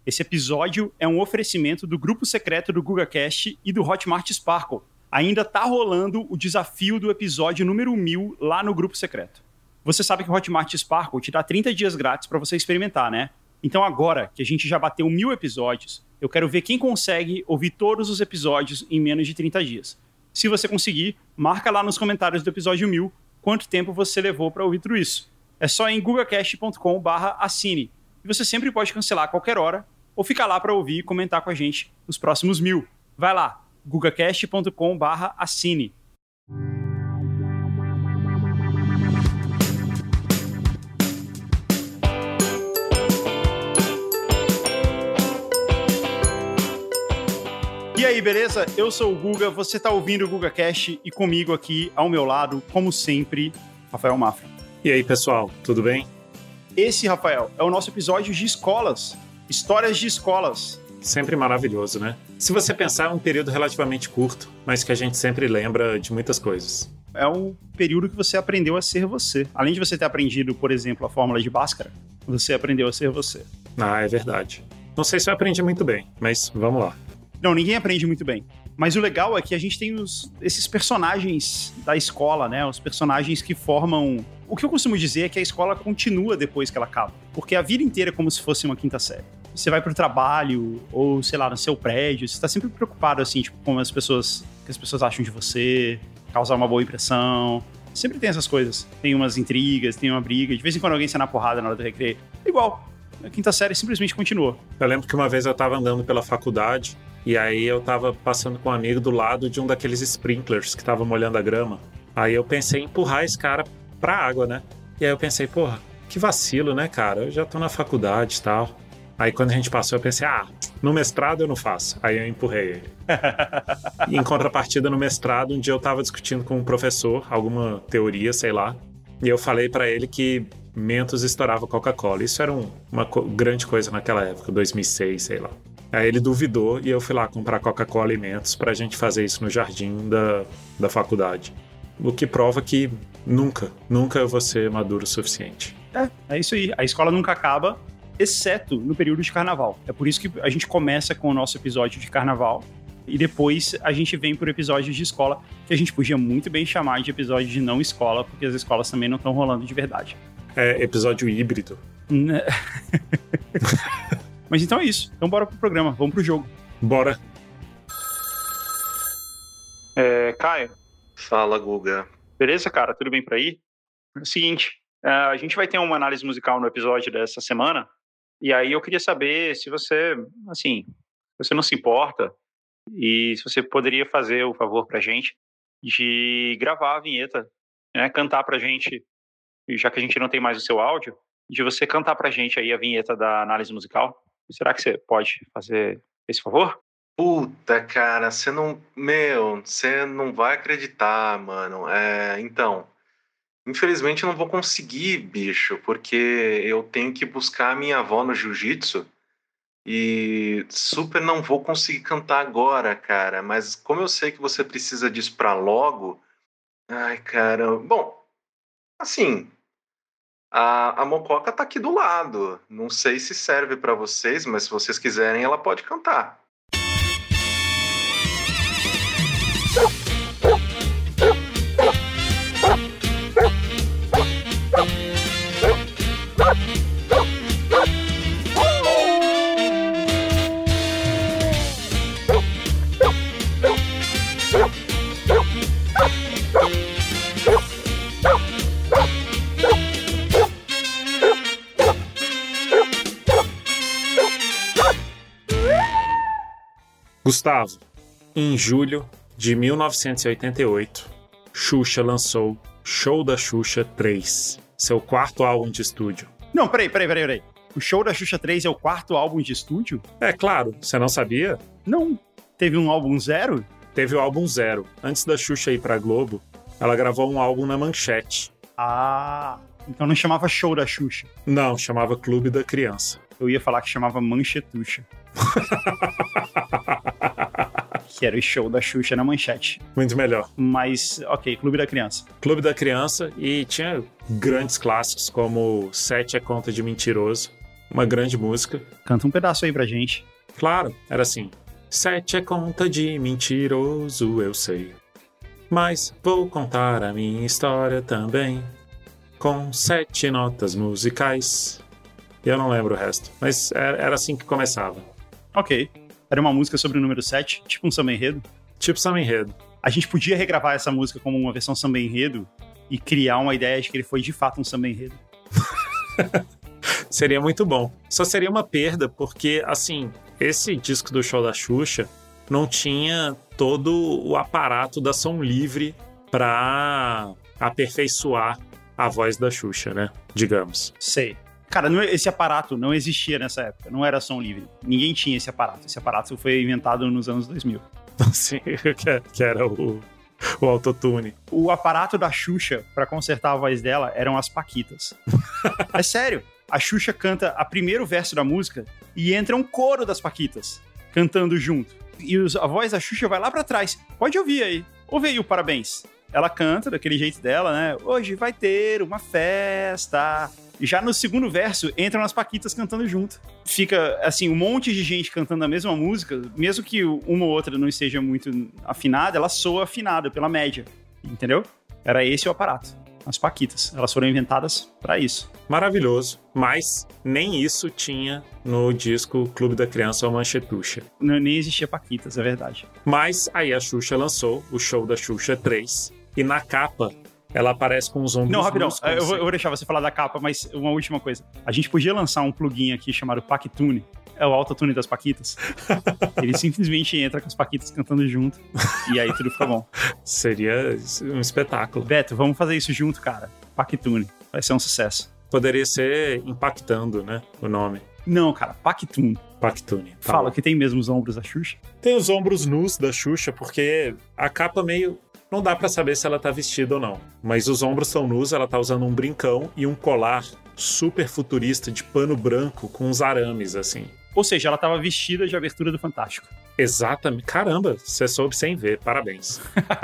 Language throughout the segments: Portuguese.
Esse episódio é um oferecimento do grupo secreto do GugaCast e do Hotmart Sparkle. Ainda tá rolando o desafio do episódio número 1000 lá no grupo secreto. Você sabe que o Hotmart Sparkle te dá 30 dias grátis para você experimentar, né? Então agora que a gente já bateu 1000 episódios, eu quero ver quem consegue ouvir todos os episódios em menos de 30 dias. Se você conseguir, marca lá nos comentários do episódio 1000 quanto tempo você levou para ouvir tudo isso. É só em gugacast.com/assine. E você sempre pode cancelar a qualquer hora ou ficar lá para ouvir e comentar com a gente nos próximos 1000. Vai lá, gugacast.com/assine. E aí, beleza? Eu sou o Guga, você tá ouvindo o GugaCast e comigo aqui, ao meu lado, como sempre, Rafael Mafra. E aí, pessoal, tudo bem? Esse, Rafael, é o nosso episódio de escolas, histórias de escolas. Sempre maravilhoso, né? Se você pensar, é um período relativamente curto, mas que a gente sempre lembra de muitas coisas. É um período que você aprendeu a ser você. Além de você ter aprendido, por exemplo, a fórmula de Bhaskara, você aprendeu a ser você. Ah, é verdade. Não sei se eu aprendi muito bem, mas vamos lá. Não, ninguém aprende muito bem. Mas o legal é que a gente tem esses personagens da escola, né? Os personagens que formam... O que eu costumo dizer é que a escola continua depois que ela acaba. Porque a vida inteira é como se fosse uma quinta série. Você vai pro trabalho, ou sei lá, no seu prédio, você tá sempre preocupado, assim, tipo, com as pessoas, o que as pessoas acham de você, causar uma boa impressão. Sempre tem essas coisas. Tem umas intrigas, tem uma briga. De vez em quando alguém sai na porrada na hora do recreio. Igual. A quinta série simplesmente continua. Eu lembro que uma vez eu tava andando pela faculdade, e aí eu tava passando com um amigo do lado de um daqueles sprinklers que tava molhando a grama. Aí eu pensei em empurrar esse cara pra água, né? E aí eu pensei, porra, que vacilo, né, cara? Eu já tô na faculdade e tal. Aí quando a gente passou, eu pensei, no mestrado eu não faço. Aí eu empurrei ele. E em contrapartida, no mestrado, um dia eu tava discutindo com um professor, alguma teoria, sei lá. E eu falei pra ele que Mentos estourava Coca-Cola. Isso era uma grande coisa naquela época, 2006, sei lá. Aí ele duvidou e eu fui lá comprar Coca-Cola e Mentos pra gente fazer isso no jardim da faculdade. O que prova que nunca eu vou ser maduro o suficiente. É isso aí. A escola nunca acaba, exceto no período de carnaval. É por isso que a gente começa com o nosso episódio de carnaval e depois a gente vem pro episódio de escola, que a gente podia muito bem chamar de episódio de não escola, porque as escolas também não estão rolando de verdade. É episódio híbrido. Mas então é isso. Então bora pro programa, vamos pro jogo. Bora. Caio. Fala, Guga. Beleza, cara? Tudo bem por aí? É o seguinte, a gente vai ter uma análise musical no episódio dessa semana, e aí eu queria saber se você, assim, você não se importa, e se você poderia fazer o favor pra gente de gravar a vinheta, né? Cantar pra gente, já que a gente não tem mais o seu áudio, de você cantar pra gente aí a vinheta da análise musical. Será que você pode fazer esse favor? Puta, cara, você não vai acreditar, mano. Então, infelizmente eu não vou conseguir, bicho, porque eu tenho que buscar a minha avó no jiu-jitsu e super não vou conseguir cantar agora, cara. Mas como eu sei que você precisa disso pra logo, ai, cara, bom, assim, a Mococa tá aqui do lado. Não sei se serve pra vocês, mas se vocês quiserem, ela pode cantar. Gustavo, em julho de 1988, Xuxa lançou Show da Xuxa 3, seu quarto álbum de estúdio. Não, peraí. O Show da Xuxa 3 é o quarto álbum de estúdio? É claro, você não sabia? Não. Teve um álbum zero? Teve o álbum zero. Antes da Xuxa ir pra Globo, ela gravou um álbum na Manchete. Ah, então não chamava Show da Xuxa. Não, chamava Clube da Criança. Eu ia falar que chamava Manchetuxa. Que era o Show da Xuxa na Manchete. Muito melhor. Mas, ok, Clube da Criança. Clube da Criança, e tinha grandes clássicos como Sete é Conta de Mentiroso. Uma grande música. Canta um pedaço aí pra gente. Claro, era assim. 7 é conta de mentiroso, eu sei. Mas vou contar a minha história também. Com 7 notas musicais. E eu não lembro o resto. Mas era assim que começava. Ok. Era uma música sobre o número 7, tipo um samba enredo. Tipo samba enredo. A gente podia regravar essa música como uma versão samba enredo e criar uma ideia de que ele foi de fato um samba enredo. Seria muito bom. Só seria uma perda, porque, assim, esse disco do show da Xuxa não tinha todo o aparato da Som Livre pra aperfeiçoar a voz da Xuxa, né? Digamos. Sei. Cara, esse aparato não existia nessa época, não era som livre. Ninguém tinha esse aparato. Esse aparato foi inventado nos anos 2000. Sim, que era o autotune. O aparato da Xuxa pra consertar a voz dela eram as paquitas. É sério. A Xuxa canta o primeiro verso da música e entra um coro das paquitas cantando junto. E a voz da Xuxa vai lá pra trás. Pode ouvir aí. Ouve aí o parabéns. Ela canta daquele jeito dela, né? Hoje vai ter uma festa. E já no segundo verso, entram as paquitas cantando junto. Fica, assim, um monte de gente cantando a mesma música, mesmo que uma ou outra não esteja muito afinada, ela soa afinada pela média, entendeu? Era esse o aparato. As paquitas. Elas foram inventadas pra isso. Maravilhoso. Mas nem isso tinha no disco Clube da Criança ou Manchetuxa. Nem existia paquitas, é verdade. Mas aí a Xuxa lançou o Show da Xuxa 3. E na capa, ela aparece com os ombros... Não, rapidão. Eu vou deixar você falar da capa, mas uma última coisa. A gente podia lançar um plugin aqui chamado Pactune. É o autotune das paquitas. Ele simplesmente entra com as paquitas cantando junto. E aí tudo fica bom. Seria um espetáculo. Beto, vamos fazer isso junto, cara. Pactune. Vai ser um sucesso. Poderia ser Impactando, né? O nome. Não, cara. Pactune. Pactune. Tá Fala bom. que tem mesmo os ombros da Xuxa. Tem os ombros nus da Xuxa, porque a capa meio... Não dá pra saber se ela tá vestida ou não. Mas os ombros são nus, ela tá usando um brincão e um colar super futurista de pano branco com uns arames, assim. Ou seja, ela tava vestida de abertura do Fantástico. Exatamente. Caramba, você soube sem ver. Parabéns.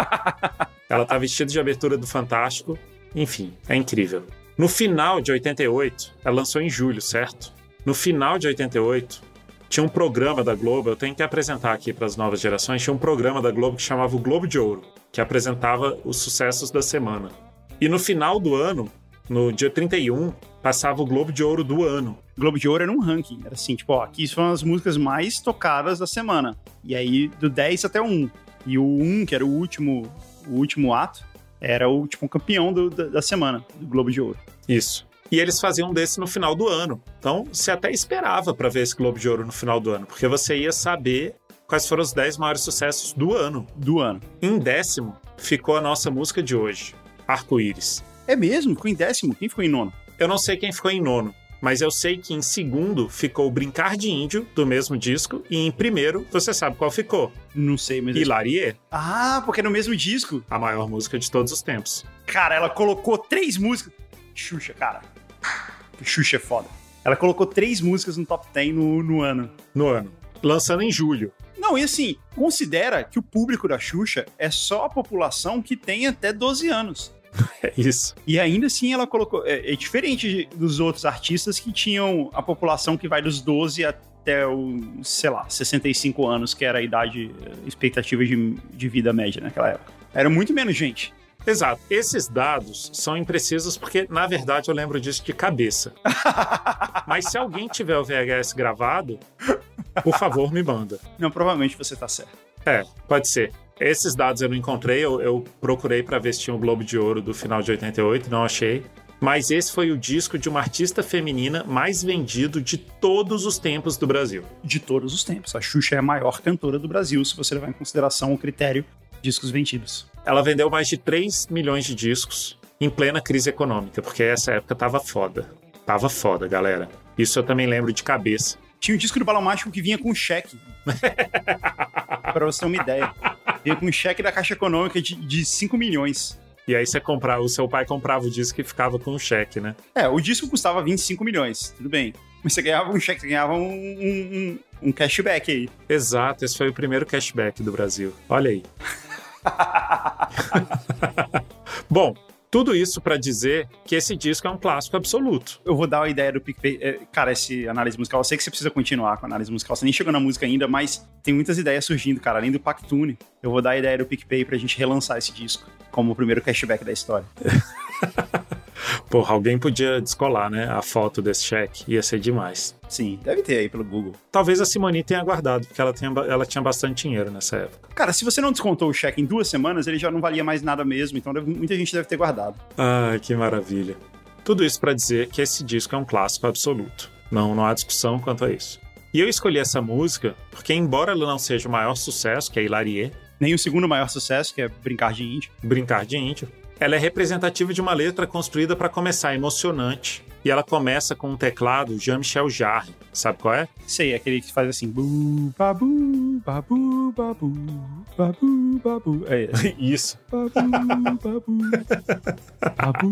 Ela tá vestida de abertura do Fantástico. Enfim, é incrível. No final de 88, ela lançou em julho, certo? No final de 88, tinha um programa da Globo, eu tenho que apresentar aqui para as novas gerações, tinha um programa da Globo que chamava o Globo de Ouro, que apresentava os sucessos da semana. E no final do ano, no dia 31, passava o Globo de Ouro do ano. O Globo de Ouro era um ranking. Era assim, tipo, ó, aqui foram as músicas mais tocadas da semana. E aí, do 10 até o 1. E o 1, que era o último ato, era o tipo, campeão da semana, do Globo de Ouro. Isso. E eles faziam desse no final do ano. Então, você até esperava para ver esse Globo de Ouro no final do ano, porque você ia saber quais foram os 10 maiores sucessos do ano. Do ano. Em 10º, ficou a nossa música de hoje, Arco-Íris. É mesmo? Ficou em 10º? Quem ficou em 9º? Eu não sei quem ficou em 9º, mas eu sei que em 2º ficou Brincar de Índio, do mesmo disco, e em 1º, você sabe qual ficou? Não sei, mas... Hilarie. Ah, porque é no mesmo disco? A maior música de todos os tempos. Cara, ela colocou 3 músicas... Xuxa, cara. Xuxa é foda. Ela colocou 3 músicas no top 10 no ano. No ano. Lançando em julho. Não, e assim, considera que o público da Xuxa é só a população que tem até 12 anos. É isso. E ainda assim ela colocou... É diferente dos outros artistas que tinham a população que vai dos 12 até sei lá, 65 anos, que era a idade expectativa de vida média naquela época. Era muito menos gente. Exato. Esses dados são imprecisos porque, na verdade, eu lembro disso de cabeça. Mas se alguém tiver o VHS gravado, por favor, me manda. Não, provavelmente você tá certo. É, pode ser. Esses dados eu não encontrei, eu procurei para ver se tinha o Globo de Ouro do final de 88, não achei. Mas esse foi o disco de uma artista feminina mais vendido de todos os tempos do Brasil. De todos os tempos. A Xuxa é a maior cantora do Brasil, se você levar em consideração o critério discos vendidos. Ela vendeu mais de 3 milhões de discos em plena crise econômica, porque essa época tava foda. Tava foda, galera. Isso eu também lembro de cabeça. Tinha um disco do Balão Mágico que vinha com cheque. Pra você ter uma ideia. Vinha com um cheque da Caixa Econômica de 5 milhões. E aí o seu pai comprava o disco e ficava com o cheque, né? É, o disco custava 25 milhões, tudo bem. Mas você ganhava um cheque, você ganhava um cashback aí. Exato, esse foi o primeiro cashback do Brasil. Olha aí. Bom, Tudo isso pra dizer que esse disco é um clássico absoluto. Eu vou dar a ideia do PicPay. Cara, esse análise musical, eu sei que você precisa continuar com a análise musical. Você nem chegou na música ainda, mas tem muitas ideias surgindo, cara. Além do Pactune, eu vou dar a ideia do PicPay pra gente relançar esse disco como o primeiro cashback da história. Porra, alguém podia descolar, né? A foto desse cheque. Ia ser demais. Sim, deve ter aí pelo Google. Talvez a Simone tenha guardado, porque ela tinha bastante dinheiro nessa época. Cara, se você não descontou o cheque em 2 semanas, ele já não valia mais nada mesmo, então muita gente deve ter guardado. Ai, que maravilha. Tudo isso pra dizer que esse disco é um clássico absoluto. Não há discussão quanto a isso. E eu escolhi essa música porque, embora ela não seja o maior sucesso, que é Hilarie, nem o segundo maior sucesso, que é Brincar de Índio. Brincar de Índio. Ela é representativa de uma letra construída para começar emocionante. E ela começa com um teclado Jean-Michel Jarre. Sabe qual é? Sei, aquele que faz assim... Bu, babu, babu, babu, babu, babu. É isso. Babu, babu, babu,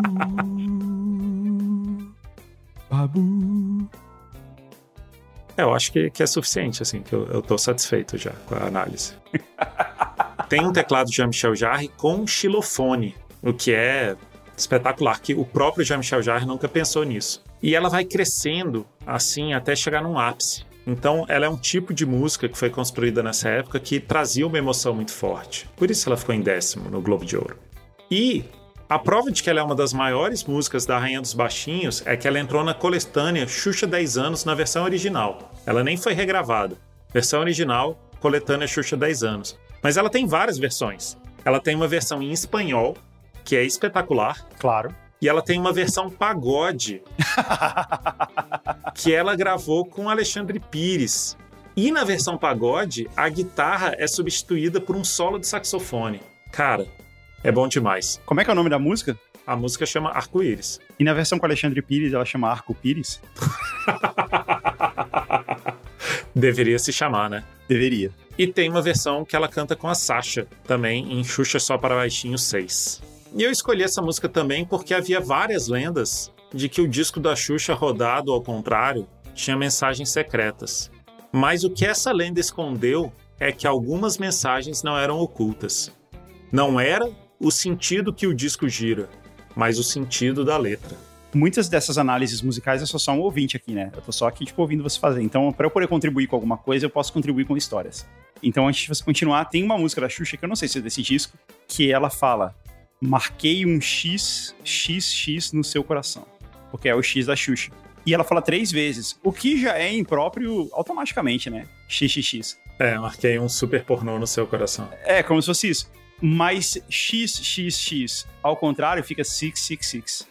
babu. Eu acho que é suficiente, assim, que eu tô satisfeito já com a análise. Tem um teclado Jean-Michel Jarre com xilofone, o que é espetacular, que o próprio Jean-Michel Jarre nunca pensou nisso. E ela vai crescendo, assim, até chegar num ápice. Então, ela é um tipo de música que foi construída nessa época que trazia uma emoção muito forte. Por isso ela ficou em 10º no Globo de Ouro. E a prova de que ela é uma das maiores músicas da Rainha dos Baixinhos é que ela entrou na coletânea Xuxa 10 anos na versão original. Ela nem foi regravada. Versão original, coletânea Xuxa 10 anos. Mas ela tem várias versões. Ela tem uma versão em espanhol, que é espetacular. Claro. E ela tem uma versão pagode, que ela gravou com Alexandre Pires. E na versão pagode, a guitarra é substituída por um solo de saxofone. Cara, é bom demais. Como é que é o nome da música? A música chama Arco-Íris. E na versão com Alexandre Pires, ela chama Arco Pires? Deveria se chamar, né? Deveria. E tem uma versão que ela canta com a Sasha, também em Xuxa Só para Baixinho 6. E eu escolhi essa música também porque havia várias lendas de que o disco da Xuxa rodado ao contrário tinha mensagens secretas. Mas o que essa lenda escondeu é que algumas mensagens não eram ocultas. Não era o sentido que o disco gira, mas o sentido da letra. Muitas dessas análises musicais eu sou só um ouvinte aqui, né? Eu tô só aqui, ouvindo você fazer. Então, pra eu poder contribuir com alguma coisa, eu posso contribuir com histórias. Então, antes de você continuar, tem uma música da Xuxa, que eu não sei se é desse disco, que ela fala: marquei um XXX no seu coração. Porque é o X da Xuxa. E ela fala 3 vezes, o que já é impróprio automaticamente, né? XXX. Marquei um super pornô no seu coração. É, como se fosse isso. Mas XXX, ao contrário, fica 666.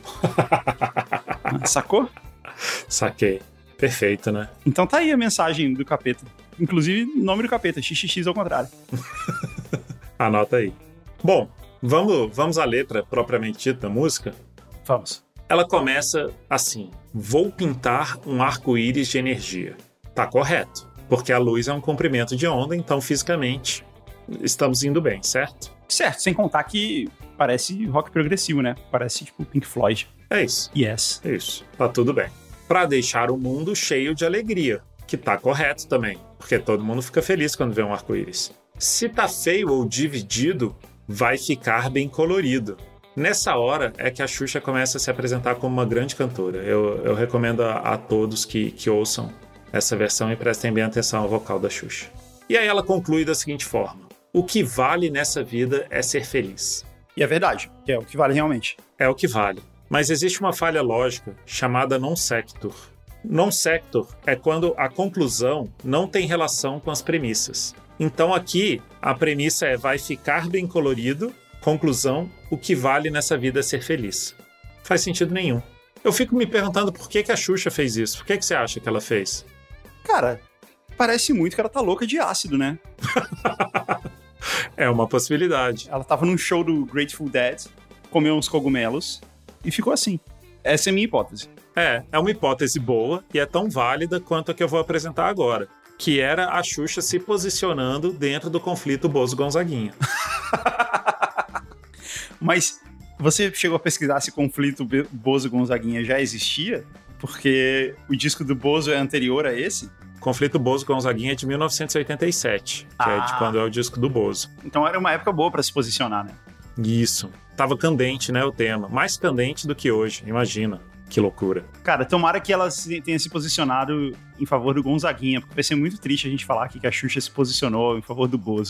Sacou? Saquei. Perfeito, né? Então tá aí a mensagem do capeta. Inclusive, nome do capeta, XXX ao contrário. Anota aí. Bom, vamos à letra propriamente dita da música? Vamos. Ela começa assim: vou pintar um arco-íris de energia. Tá correto, porque a luz é um comprimento de onda, então fisicamente estamos indo bem, certo? Certo, sem contar que parece rock progressivo, né? Parece tipo Pink Floyd. É isso. Yes. É isso. Tá tudo bem. Pra deixar o mundo cheio de alegria, que tá correto também, porque todo mundo fica feliz quando vê um arco-íris. Se tá feio ou dividido, vai ficar bem colorido. Nessa hora é que a Xuxa começa a se apresentar como uma grande cantora. Eu recomendo a todos que ouçam essa versão e prestem bem atenção ao vocal da Xuxa. E aí ela conclui da seguinte forma: o que vale nessa vida é ser feliz. E é verdade, que é o que vale realmente. É o que vale. Mas existe uma falha lógica chamada non sequitur. Non sequitur é quando a conclusão não tem relação com as premissas. Então aqui a premissa é vai ficar bem colorido, conclusão, o que vale nessa vida é ser feliz. Faz sentido nenhum. Eu fico me perguntando por que a Xuxa fez isso. Por que você acha que ela fez? Cara, parece muito que ela tá louca de ácido, né? É uma possibilidade. Ela tava num show do Grateful Dead, comeu uns cogumelos e ficou assim. Essa é a minha hipótese. É uma hipótese boa e é tão válida quanto a que eu vou apresentar agora, que era a Xuxa se posicionando dentro do conflito Bozo-Gonzaguinha. Mas você chegou a pesquisar se o conflito Bozo-Gonzaguinha já existia? Porque o disco do Bozo é anterior a esse? O conflito Bozo-Gonzaguinha é de 1987, que é de quando é o disco do Bozo. Então era uma época boa pra se posicionar, né? Isso. Tava candente, né, o tema. Mais candente do que hoje, imagina. Que loucura. Cara, tomara que ela tenha se posicionado em favor do Gonzaguinha, porque vai ser muito triste a gente falar aqui que a Xuxa se posicionou em favor do Bozo.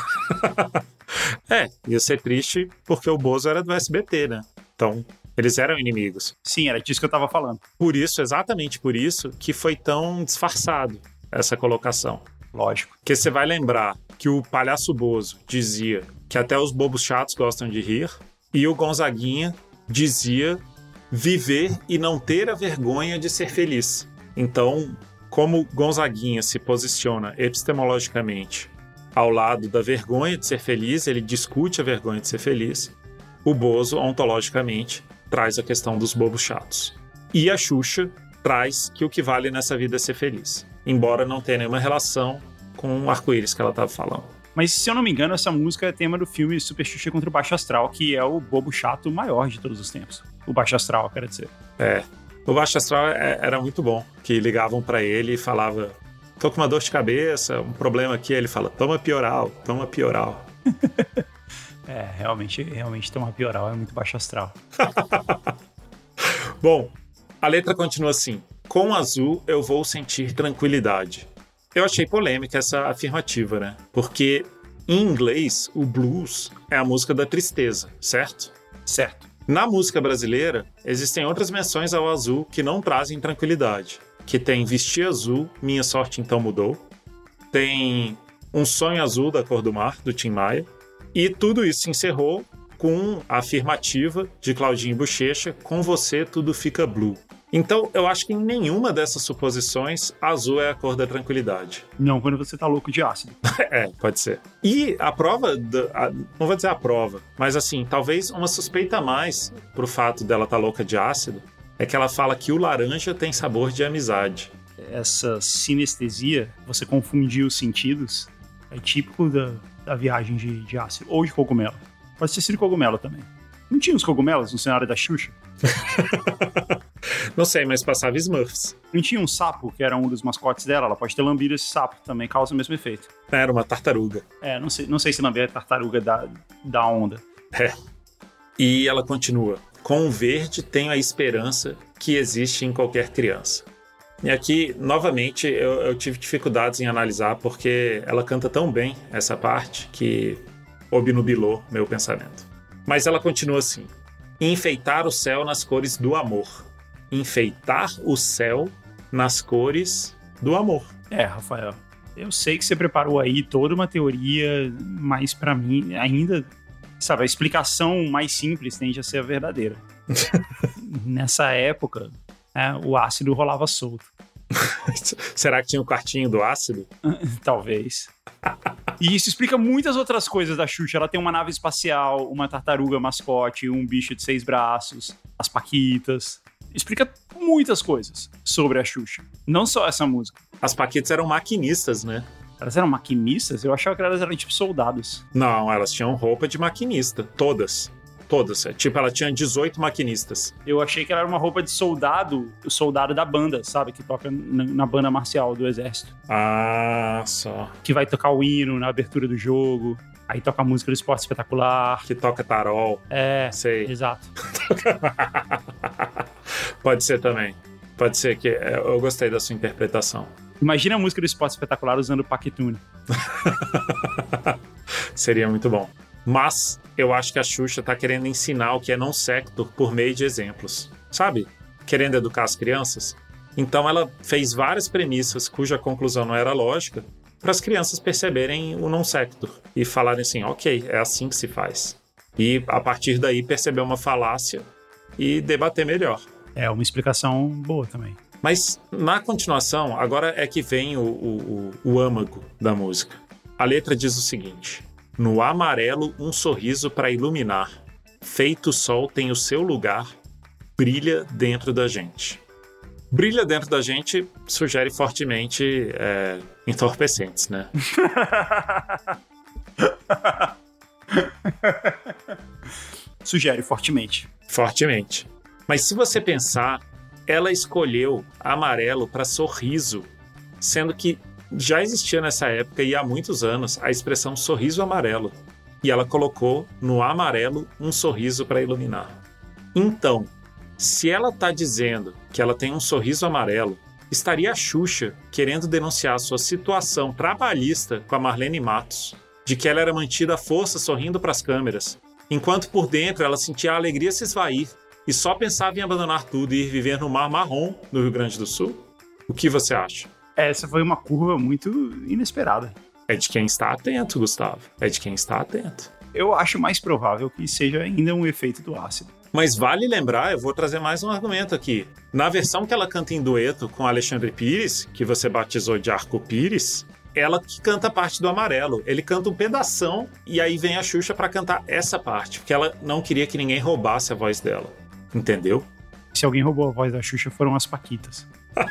Ia ser triste porque o Bozo era do SBT, né? Então, eles eram inimigos. Sim, era disso que eu tava falando. Por isso, exatamente por isso, que foi tão disfarçado essa colocação. Lógico. Porque você vai lembrar que o Palhaço Bozo dizia que até os bobos chatos gostam de rir, e o Gonzaguinha dizia viver e não ter a vergonha de ser feliz. Então, como Gonzaguinha se posiciona epistemologicamente ao lado da vergonha de ser feliz, ele discute a vergonha de ser feliz, o Bozo, ontologicamente, traz a questão dos bobos chatos. E a Xuxa traz que o que vale nessa vida é ser feliz, embora não tenha nenhuma relação com o arco-íris que ela estava falando. Mas, se eu não me engano, essa música é tema do filme Super Xuxa contra o Baixo Astral, que é o bobo chato maior de todos os tempos. O Baixo Astral, quero dizer. O Baixo Astral era muito bom, que ligavam pra ele e falava, tô com uma dor de cabeça, um problema aqui, ele fala, toma Pioral, toma Pioral. Realmente tomar Pioral é muito Baixo Astral. Bom, a letra continua assim, com azul eu vou sentir tranquilidade. Eu achei polêmica essa afirmativa, né? Porque, em inglês, o blues é a música da tristeza, certo? Certo. Na música brasileira, existem outras menções ao azul que não trazem tranquilidade. Que tem Vestir Azul, Minha Sorte Então Mudou. Tem Um Sonho Azul, da Cor do Mar, do Tim Maia. E tudo isso se encerrou com a afirmativa de Claudinho Bochecha, com você tudo fica blue. Então, eu acho que em nenhuma dessas suposições, azul é a cor da tranquilidade. Não, quando você tá louco de ácido. Pode ser. E a prova, não vou dizer a prova, mas assim, talvez uma suspeita a mais pro fato dela tá louca de ácido, é que ela fala que o laranja tem sabor de amizade. Essa sinestesia, você confundir os sentidos, é típico da viagem de ácido, ou de cogumelo. Pode ter sido cogumelo também. Não tinha uns cogumelos no cenário da Xuxa? Não sei, mas passava Smurfs. Não tinha um sapo, que era um dos mascotes dela? Ela pode ter lambido esse sapo, também causa o mesmo efeito. Era uma tartaruga. Não sei se lamber é tartaruga da onda. E ela continua. Com o verde tenho a esperança que existe em qualquer criança. E aqui, novamente, eu tive dificuldades em analisar, porque ela canta tão bem essa parte que obnubilou meu pensamento. Mas ela continua assim. Enfeitar o céu nas cores do amor. Enfeitar o céu nas cores do amor. Rafael, eu sei que você preparou aí toda uma teoria, mas pra mim ainda, sabe, a explicação mais simples tende a ser a verdadeira. Nessa época, o ácido rolava solto. Será que tinha um quartinho do ácido? Talvez. E isso explica muitas outras coisas da Xuxa. Ela tem uma nave espacial, uma tartaruga mascote, um bicho de 6 braços, as paquitas. Explica muitas coisas sobre a Xuxa. Não só essa música. As paquitas eram maquinistas, né? Elas eram maquinistas? Eu achava que elas eram tipo soldados. Não, elas tinham roupa de maquinista. Todas. Tipo, ela tinha 18 maquinistas. Eu achei que ela era uma roupa de soldado, o soldado da banda, sabe? Que toca na banda marcial do exército. Ah, só. Que vai tocar o hino na abertura do jogo. Aí toca a música do Esporte Espetacular. Que toca tarol. Sei. Exato. Pode ser também. Pode ser que... Eu gostei da sua interpretação. Imagina a música do Esporte Espetacular usando o Paquetune. Seria muito bom. Mas eu acho que a Xuxa tá querendo ensinar o que é non-sector por meio de exemplos. Sabe? Querendo educar as crianças. Então ela fez várias premissas cuja conclusão não era lógica para as crianças perceberem o non-sector e falarem assim, ok, é assim que se faz. E a partir daí perceber uma falácia e debater melhor. É uma explicação boa também. Mas na continuação, agora é que vem o âmago da música. A letra diz o seguinte: no amarelo um sorriso para iluminar, feito o sol tem o seu lugar, brilha dentro da gente. Brilha dentro da gente sugere fortemente entorpecentes, né? Sugere fortemente. Fortemente. Mas se você pensar, ela escolheu amarelo para sorriso, sendo que já existia nessa época e há muitos anos a expressão sorriso amarelo. e ela colocou no amarelo um sorriso para iluminar. Então, se ela está dizendo que ela tem um sorriso amarelo, estaria a Xuxa querendo denunciar sua situação trabalhista com a Marlene Matos, de que ela era mantida à força sorrindo para as câmeras, enquanto por dentro ela sentia a alegria se esvair e só pensava em abandonar tudo e ir viver no Mar Marrom, no Rio Grande do Sul? O que você acha? Essa foi uma curva muito inesperada. É de quem está atento, Gustavo. É de quem está atento. Eu acho mais provável que seja ainda um efeito do ácido. Mas vale lembrar, eu vou trazer mais um argumento aqui. Na versão que ela canta em dueto com Alexandre Pires, que você batizou de Arco Pires, ela que canta a parte do amarelo. Ele canta um pedação e aí vem a Xuxa pra cantar essa parte, porque ela não queria que ninguém roubasse a voz dela. Entendeu? Se alguém roubou a voz da Xuxa, foram as Paquitas.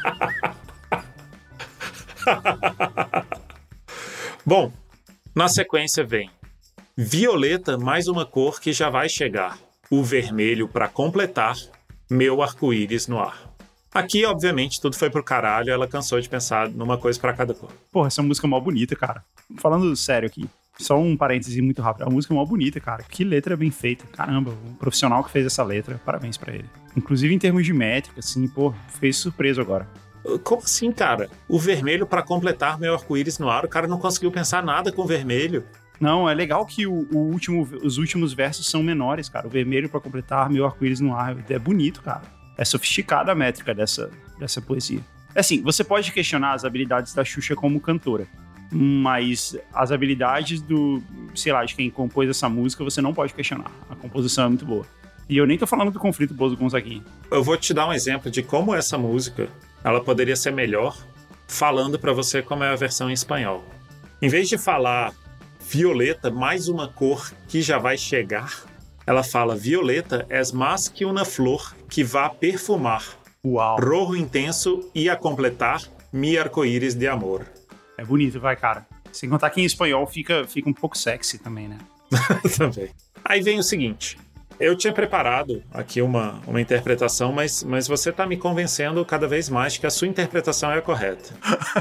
Bom, na sequência vem Violeta, mais uma cor que já vai chegar. O vermelho para completar, meu arco-íris no ar. Aqui, obviamente, tudo foi pro caralho, ela cansou de pensar numa coisa para cada cor. Porra, essa música é mó bonita, cara. Falando sério aqui, só um parêntese muito rápido. A música é mó bonita, cara. Que letra bem feita. Caramba, o profissional que fez essa letra, parabéns pra ele. Inclusive em termos de métrica, assim, pô, fiquei surpreso agora. Como assim, cara? O vermelho para completar meu arco-íris no ar, o cara não conseguiu pensar nada com vermelho. Não, é legal que os últimos versos são menores, cara. O vermelho para completar meu arco-íris no ar. É bonito, cara. É sofisticada a métrica dessa poesia. Assim, você pode questionar as habilidades da Xuxa como cantora, mas as habilidades de quem compôs essa música, você não pode questionar. A composição é muito boa. E eu nem tô falando do conflito Bozo Gonzaguinha. Eu vou te dar um exemplo de como essa música, ela poderia ser melhor, falando pra você como é a versão em espanhol. Em vez de falar Violeta, mais uma cor que já vai chegar, ela fala Violeta é mais que uma flor que vai perfumar. Uau. Rojo intenso e a completar mi arco-íris de amor. É bonito, vai, cara. Sem contar que em espanhol fica um pouco sexy também, né? Também. Aí vem o seguinte. Eu tinha preparado aqui uma interpretação, mas você tá me convencendo cada vez mais que a sua interpretação é a correta.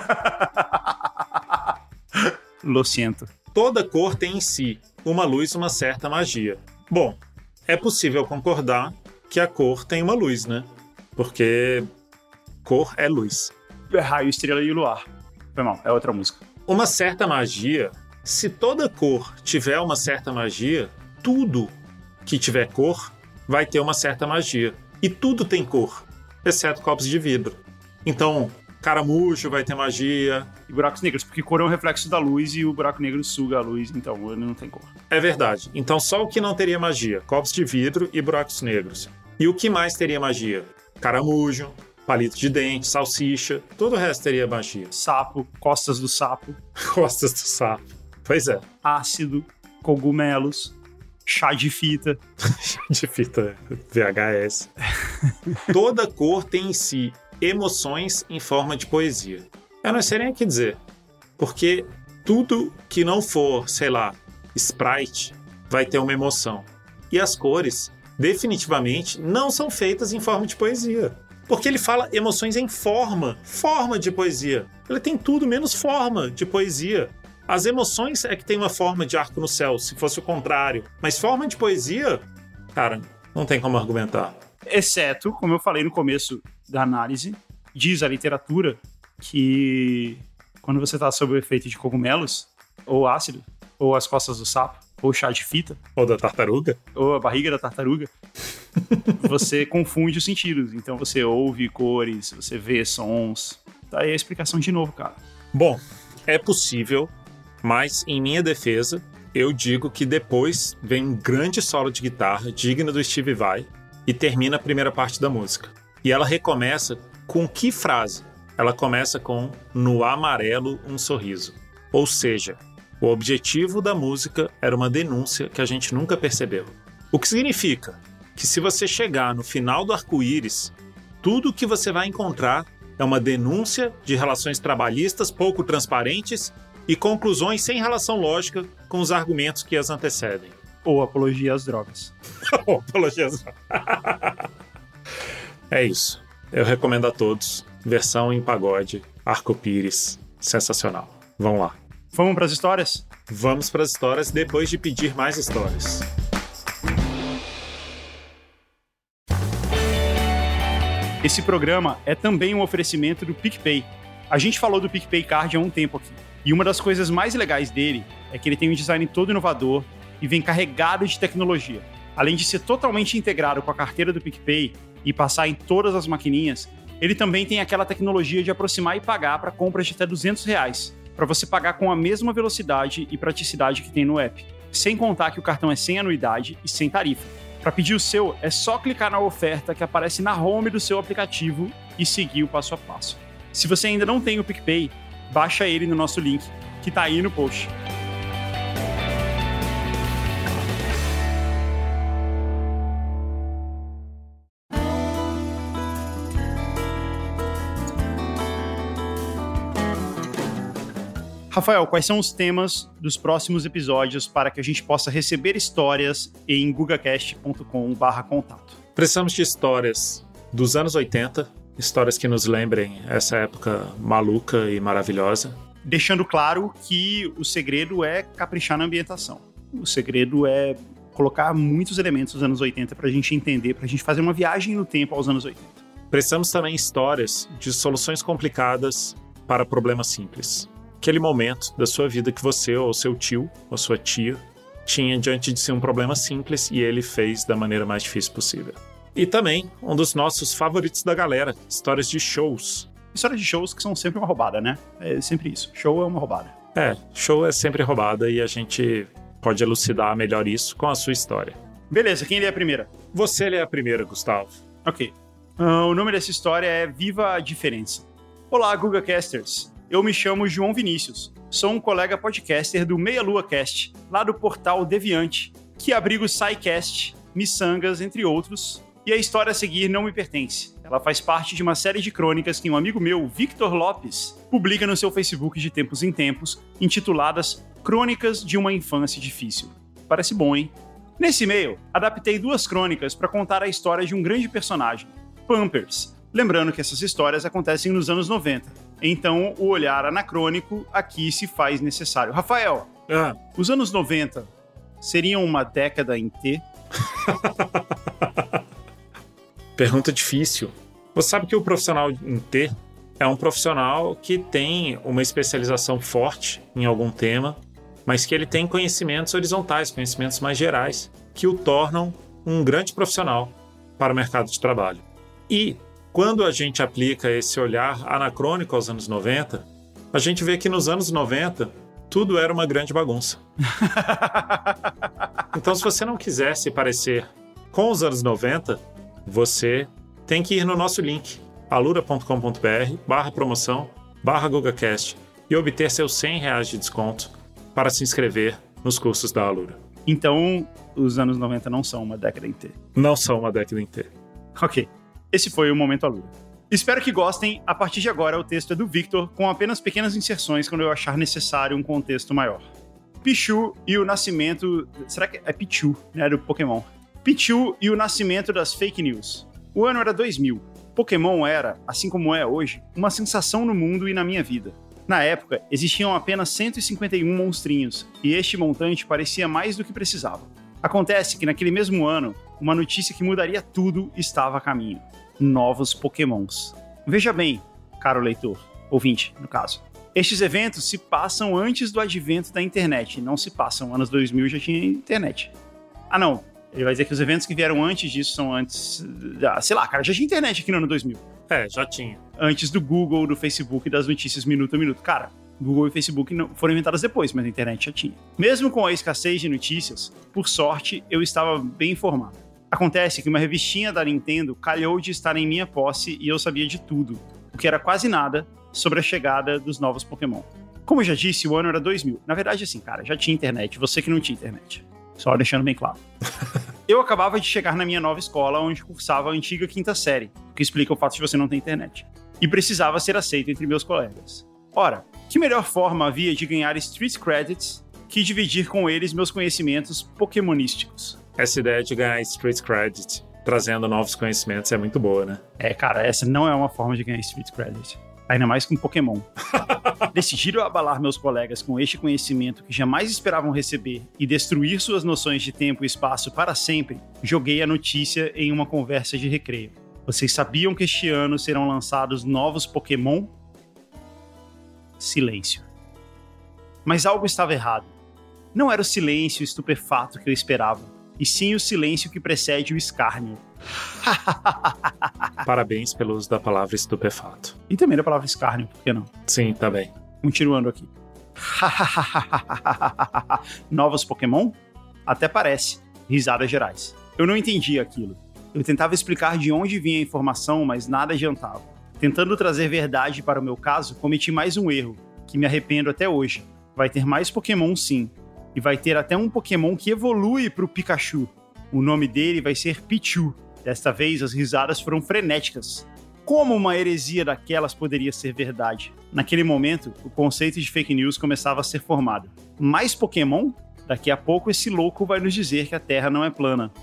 Lo siento. Toda cor tem em si uma luz, uma certa magia. Bom, é possível concordar que a cor tem uma luz, né? Porque cor é luz. Raio, estrela e luar. Foi mal, é outra música. Uma certa magia, se toda cor tiver uma certa magia, tudo que tiver cor vai ter uma certa magia. E tudo tem cor, exceto copos de vidro. Então, caramujo vai ter magia. E buracos negros, porque cor é um reflexo da luz e o buraco negro suga a luz, então ele não tem cor. É verdade. Então só o que não teria magia, copos de vidro e buracos negros. E o que mais teria magia? Caramujo, palito de dente, salsicha, todo o resto teria magia. Sapo, costas do sapo. Costas do sapo. Pois é. Ácido, cogumelos, chá de fita. Chá de fita VHS. Toda cor tem em si emoções em forma de poesia. Eu não sei nem o que dizer, porque tudo que não for, sei lá, Sprite, vai ter uma emoção. E as cores, definitivamente, não são feitas em forma de poesia. Porque ele fala emoções em forma de poesia. Ele tem tudo menos forma de poesia. As emoções é que tem uma forma de arco no céu, se fosse o contrário. Mas forma de poesia, cara, não tem como argumentar. Exceto, como eu falei no começo da análise, diz a literatura que quando você está sob o efeito de cogumelos, ou ácido, ou as costas do sapo, ou chá de fita, ou da tartaruga, ou a barriga da tartaruga, você confunde os sentidos. Então você ouve cores, você vê sons. Tá aí a explicação de novo, cara. Bom, é possível, mas em minha defesa, eu digo que depois vem um grande solo de guitarra digno do Steve Vai e termina a primeira parte da música. E ela recomeça com que frase? Ela começa com no amarelo um sorriso. Ou seja, o objetivo da música era uma denúncia que a gente nunca percebeu. O que significa que se você chegar no final do arco-íris, tudo que você vai encontrar é uma denúncia de relações trabalhistas pouco transparentes e conclusões sem relação lógica com os argumentos que as antecedem. Ou apologia às drogas. Ou apologia às drogas. É isso. Eu recomendo a todos. Versão em pagode, Arco Pires. Sensacional. Vamos lá. Vamos para as histórias? Vamos para as histórias depois de pedir mais histórias. Esse programa é também um oferecimento do PicPay. A gente falou do PicPay Card há um tempo aqui. E uma das coisas mais legais dele é que ele tem um design todo inovador e vem carregado de tecnologia. Além de ser totalmente integrado com a carteira do PicPay e passar em todas as maquininhas, ele também tem aquela tecnologia de aproximar e pagar para compras de até R$200, para você pagar com a mesma velocidade e praticidade que tem no app. Sem contar que o cartão é sem anuidade e sem tarifa. Para pedir o seu, é só clicar na oferta que aparece na home do seu aplicativo e seguir o passo a passo. Se você ainda não tem o PicPay, baixa ele no nosso link, que tá aí no post. Rafael, quais são os temas dos próximos episódios para que a gente possa receber histórias em gugacast.com/contato? Precisamos de histórias dos anos 80, histórias que nos lembrem essa época maluca e maravilhosa. Deixando claro que o segredo é caprichar na ambientação. O segredo é colocar muitos elementos dos anos 80 para a gente entender, para a gente fazer uma viagem no tempo aos anos 80. Precisamos também histórias de soluções complicadas para problemas simples. Aquele momento da sua vida que você ou seu tio ou sua tia tinha diante de si um problema simples e ele fez da maneira mais difícil possível. E também um dos nossos favoritos da galera, histórias de shows. Histórias de shows que são sempre uma roubada, né? É sempre isso. Show é uma roubada. Show é sempre roubada e a gente pode elucidar melhor isso com a sua história. Beleza, quem lê a primeira? Você lê a primeira, Gustavo. Ok. O nome dessa história é Viva a Diferença. Olá, GugaCasters. Eu me chamo João Vinícius. Sou um colega podcaster do Meia Lua Cast, lá do portal Deviante, que abriga o SciCast, Missangas, entre outros. E a história a seguir não me pertence. Ela faz parte de uma série de crônicas que um amigo meu, Victor Lopes, publica no seu Facebook de tempos em tempos, intituladas Crônicas de uma Infância Difícil. Parece bom, hein? Nesse e-mail, adaptei 2 crônicas para contar a história de um grande personagem, Pampers. Lembrando que essas histórias acontecem nos anos 90. Então, o olhar anacrônico aqui se faz necessário. Rafael, os anos 90 seriam uma década em T? Pergunta difícil. Você sabe que o profissional em T é um profissional que tem uma especialização forte em algum tema, mas que ele tem conhecimentos horizontais, conhecimentos mais gerais, que o tornam um grande profissional para o mercado de trabalho. E quando a gente aplica esse olhar anacrônico aos anos 90, a gente vê que nos anos 90 tudo era uma grande bagunça. Então, se você não quiser se parecer com os anos 90, você tem que ir no nosso link, alura.com.br/promoção/GugaCast e obter seus R$100 de desconto para se inscrever nos cursos da Alura. Então, os anos 90 não são uma década em T. Não são uma década em T. Ok. Esse foi o Momento Alura. Espero que gostem. A partir de agora, o texto é do Victor, com apenas pequenas inserções quando eu achar necessário um contexto maior. Pichu e o nascimento... Será que é Pichu, né? Do Pokémon. Pichu e o nascimento das fake news. O ano era 2000. Pokémon era, assim como é hoje, uma sensação no mundo e na minha vida. Na época, existiam apenas 151 monstrinhos, e este montante parecia mais do que precisava. Acontece que naquele mesmo ano, uma notícia que mudaria tudo estava a caminho. Novos Pokémons. Veja bem, caro leitor, ouvinte, no caso. Estes eventos se passam antes do advento da internet, não se passam. Anos 2000 já tinha internet. Ah, não. Ele vai dizer que os eventos que vieram antes disso são antes... sei lá, cara, já tinha internet aqui no ano 2000. Já tinha. Antes do Google, do Facebook e das notícias minuto a minuto. Cara, Google e Facebook não foram inventadas depois, mas a internet já tinha. Mesmo com a escassez de notícias, por sorte, eu estava bem informado. Acontece que uma revistinha da Nintendo calhou de estar em minha posse e eu sabia de tudo, o que era quase nada, sobre a chegada dos novos Pokémon. Como eu já disse, o ano era 2000. Na verdade, assim, cara, já tinha internet, você que não tinha internet. Só deixando bem claro. Eu acabava de chegar na minha nova escola, onde cursava a antiga 5ª série, o que explica o fato de você não ter internet. E precisava ser aceito entre meus colegas. Ora, que melhor forma havia de ganhar Street Credits que dividir com eles meus conhecimentos pokémonísticos? Essa ideia de ganhar Street Credit trazendo novos conhecimentos é muito boa, né? Cara, essa não é uma forma de ganhar Street Credit. Ainda mais com Pokémon. Decidiram abalar meus colegas com este conhecimento que jamais esperavam receber e destruir suas noções de tempo e espaço para sempre, joguei a notícia em uma conversa de recreio. Vocês sabiam que este ano serão lançados novos Pokémon? Silêncio. Mas algo estava errado. Não era o silêncio estupefato que eu esperava, e sim o silêncio que precede o escárnio. Parabéns pelo uso da palavra estupefato. E também da palavra escárnio, por que não? Sim, tá bem. Continuando aqui. Novos Pokémon? Até parece. Risadas gerais. Eu não entendia aquilo. Eu tentava explicar de onde vinha a informação, mas nada adiantava. Tentando trazer verdade para o meu caso, cometi mais um erro, que me arrependo até hoje. Vai ter mais Pokémon sim. E vai ter até um Pokémon que evolui para o Pikachu. O nome dele vai ser Pichu. Desta vez, as risadas foram frenéticas. Como uma heresia daquelas poderia ser verdade? Naquele momento, o conceito de fake news começava a ser formado. Mais Pokémon? Daqui a pouco esse louco vai nos dizer que a Terra não é plana.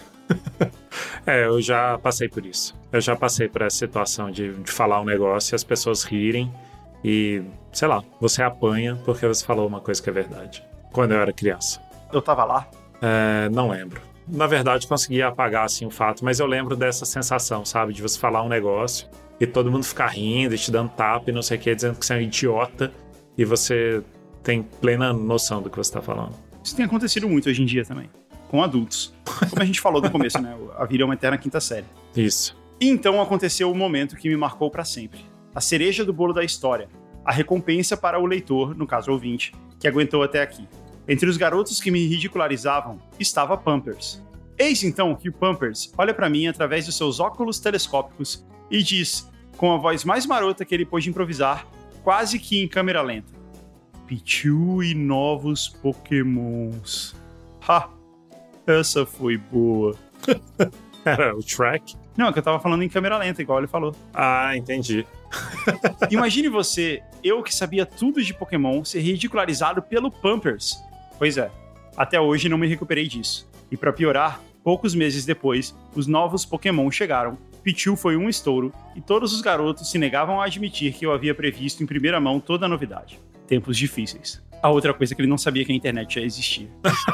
Eu já passei por isso. Eu já passei por essa situação de falar um negócio e as pessoas rirem e, sei lá, você apanha porque você falou uma coisa que é verdade. Quando eu era criança. Eu tava lá? Não lembro. Na verdade, consegui apagar assim o fato, mas eu lembro dessa sensação, sabe? De você falar um negócio e todo mundo ficar rindo e te dando tapa e não sei o que, dizendo que você é um idiota e você tem plena noção do que você tá falando. Isso tem acontecido muito hoje em dia também, com adultos. Como a gente falou no começo, né? A vida é uma eterna quinta série. Isso. E então aconteceu o momento que me marcou pra sempre. A cereja do bolo da história. A recompensa para o leitor, no caso o ouvinte, que aguentou até aqui. Entre os garotos que me ridicularizavam, estava Pampers. Eis então que o Pampers olha pra mim através dos seus óculos telescópicos e diz, com a voz mais marota que ele pôde improvisar, quase que em câmera lenta: Pichu e novos Pokémons. Ha! Essa foi boa. Era o Shrek? Não, é que eu tava falando em câmera lenta, igual ele falou. Ah, entendi. Imagine você, eu que sabia tudo de Pokémon, ser ridicularizado pelo Pampers. Pois é, até hoje não me recuperei disso. E pra piorar, poucos meses depois, os novos Pokémon chegaram, Pichu foi um estouro, e todos os garotos se negavam a admitir que eu havia previsto em primeira mão toda a novidade. Tempos difíceis. A outra coisa é que ele não sabia que a internet já existia.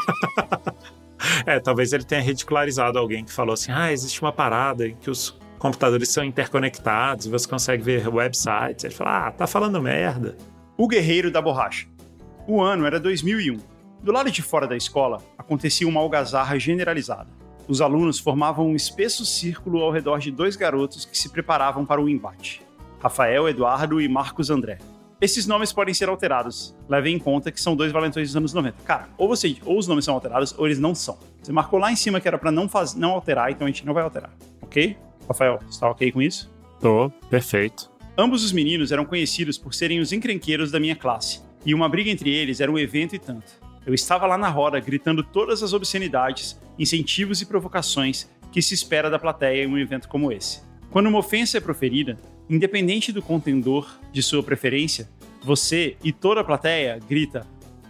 Talvez ele tenha ridicularizado alguém que falou assim, existe uma parada em que os computadores são interconectados e você consegue ver websites. Ele fala, tá falando merda. O Guerreiro da Borracha. O ano era 2001. Do lado de fora da escola, acontecia uma algazarra generalizada. Os alunos formavam um espesso círculo ao redor de dois garotos que se preparavam para o embate. Rafael Eduardo e Marcos André. Esses nomes podem ser alterados. Levem em conta que são dois valentões dos anos 90. Cara, ou os nomes são alterados ou eles não são. Você marcou lá em cima que era pra não alterar, então a gente não vai alterar. Ok? Rafael, você tá ok com isso? Tô, perfeito. Ambos os meninos eram conhecidos por serem os encrenqueiros da minha classe. E uma briga entre eles era um evento e tanto. Eu estava lá na roda, gritando todas as obscenidades, incentivos e provocações que se espera da plateia em um evento como esse. Quando uma ofensa é proferida, independente do contendor de sua preferência, você e toda a plateia grita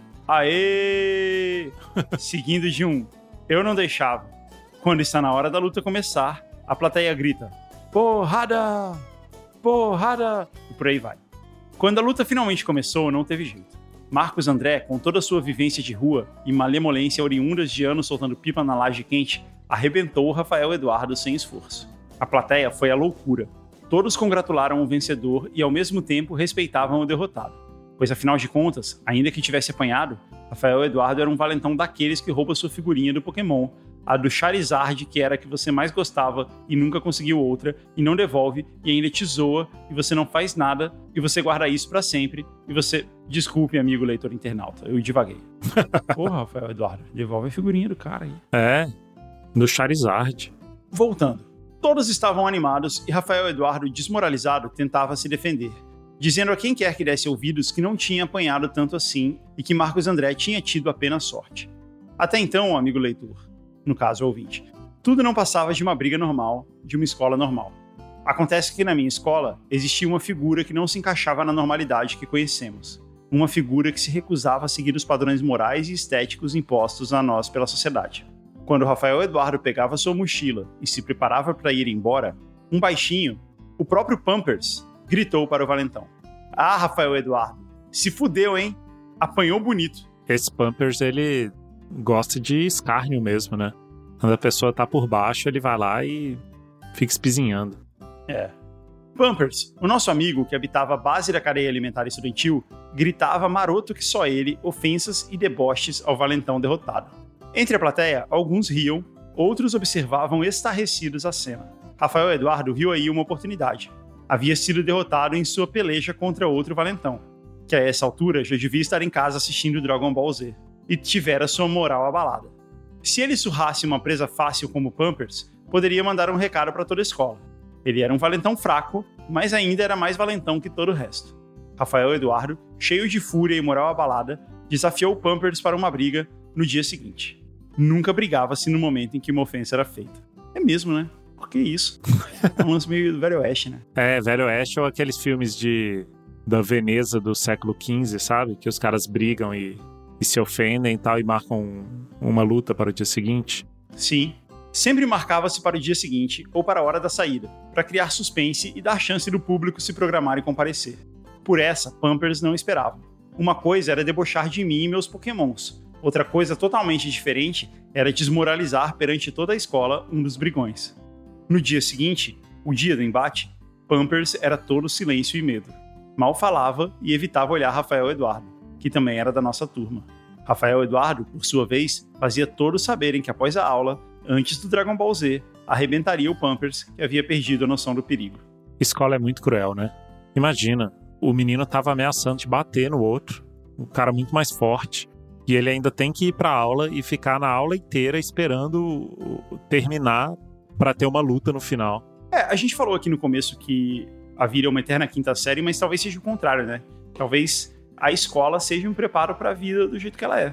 "Aê!", seguindo de um "Eu não deixava". Quando está na hora da luta começar, a plateia grita "Porrada! Porrada!", e por aí vai. Quando a luta finalmente começou, não teve jeito. Marcos André, com toda a sua vivência de rua e malemolência oriundas de anos soltando pipa na laje quente, arrebentou o Rafael Eduardo sem esforço. A plateia foi a loucura. Todos congratularam o vencedor e, ao mesmo tempo, respeitavam o derrotado. Pois, afinal de contas, ainda que tivesse apanhado, Rafael Eduardo era um valentão daqueles que rouba sua figurinha do Pokémon, a do Charizard, que era a que você mais gostava e nunca conseguiu outra, e não devolve, e ainda te zoa, e você não faz nada, e você guarda isso pra sempre, e você... Desculpe, amigo leitor internauta, eu divaguei. Porra, Rafael Eduardo, devolve a figurinha do cara aí. Do Charizard. Voltando. Todos estavam animados, e Rafael Eduardo, desmoralizado, tentava se defender, dizendo a quem quer que desse ouvidos que não tinha apanhado tanto assim, e que Marcos André tinha tido apenas sorte. Até então, amigo leitor, no caso ouvinte, tudo não passava de uma briga normal, de uma escola normal. Acontece que na minha escola existia uma figura que não se encaixava na normalidade que conhecemos. Uma figura que se recusava a seguir os padrões morais e estéticos impostos a nós pela sociedade. Quando Rafael Eduardo pegava sua mochila e se preparava para ir embora, um baixinho, o próprio Pampers, gritou para o valentão. Ah, Rafael Eduardo, se fudeu, hein? Apanhou bonito. Esse Pampers, ele gosta de escárnio mesmo, né? Quando a pessoa tá por baixo, ele vai lá e fica espizinhando. Pampers, o nosso amigo que habitava a base da cadeia alimentar estudantil, gritava maroto que só ele, ofensas e deboches ao valentão derrotado. Entre a plateia, alguns riam, outros observavam estarrecidos a cena. Rafael Eduardo viu aí uma oportunidade. Havia sido derrotado em sua peleja contra outro valentão, que a essa altura já devia estar em casa assistindo Dragon Ball Z, e tivera sua moral abalada. Se ele surrasse uma presa fácil como Pampers, poderia mandar um recado para toda a escola. Ele era um valentão fraco, mas ainda era mais valentão que todo o resto. Rafael Eduardo, cheio de fúria e moral abalada, desafiou Pampers para uma briga no dia seguinte. Nunca brigava-se no momento em que uma ofensa era feita. É mesmo, né? Por que isso? É um lance meio do Velho Oeste, né? Velho Oeste ou aqueles filmes da Veneza do século XV, sabe? Que os caras brigam e se ofendem e tal, e marcam uma luta para o dia seguinte. Sim. Sempre marcava-se para o dia seguinte ou para a hora da saída, para criar suspense e dar chance do público se programar e comparecer. Por essa, Pampers não esperava. Uma coisa era debochar de mim e meus pokémons. Outra coisa totalmente diferente era desmoralizar perante toda a escola um dos brigões. No dia seguinte, o dia do embate, Pampers era todo silêncio e medo. Mal falava e evitava olhar Rafael Eduardo, que também era da nossa turma. Rafael Eduardo, por sua vez, fazia todos saberem que após a aula, antes do Dragon Ball Z, arrebentaria o Pampers, que havia perdido a noção do perigo. Escola é muito cruel, né? Imagina, o menino tava ameaçando de bater no outro, um cara muito mais forte, e ele ainda tem que ir pra aula e ficar na aula inteira esperando terminar pra ter uma luta no final. A gente falou aqui no começo que a vida é uma eterna quinta série, mas talvez seja o contrário, né? Talvez a escola seja um preparo pra vida do jeito que ela é.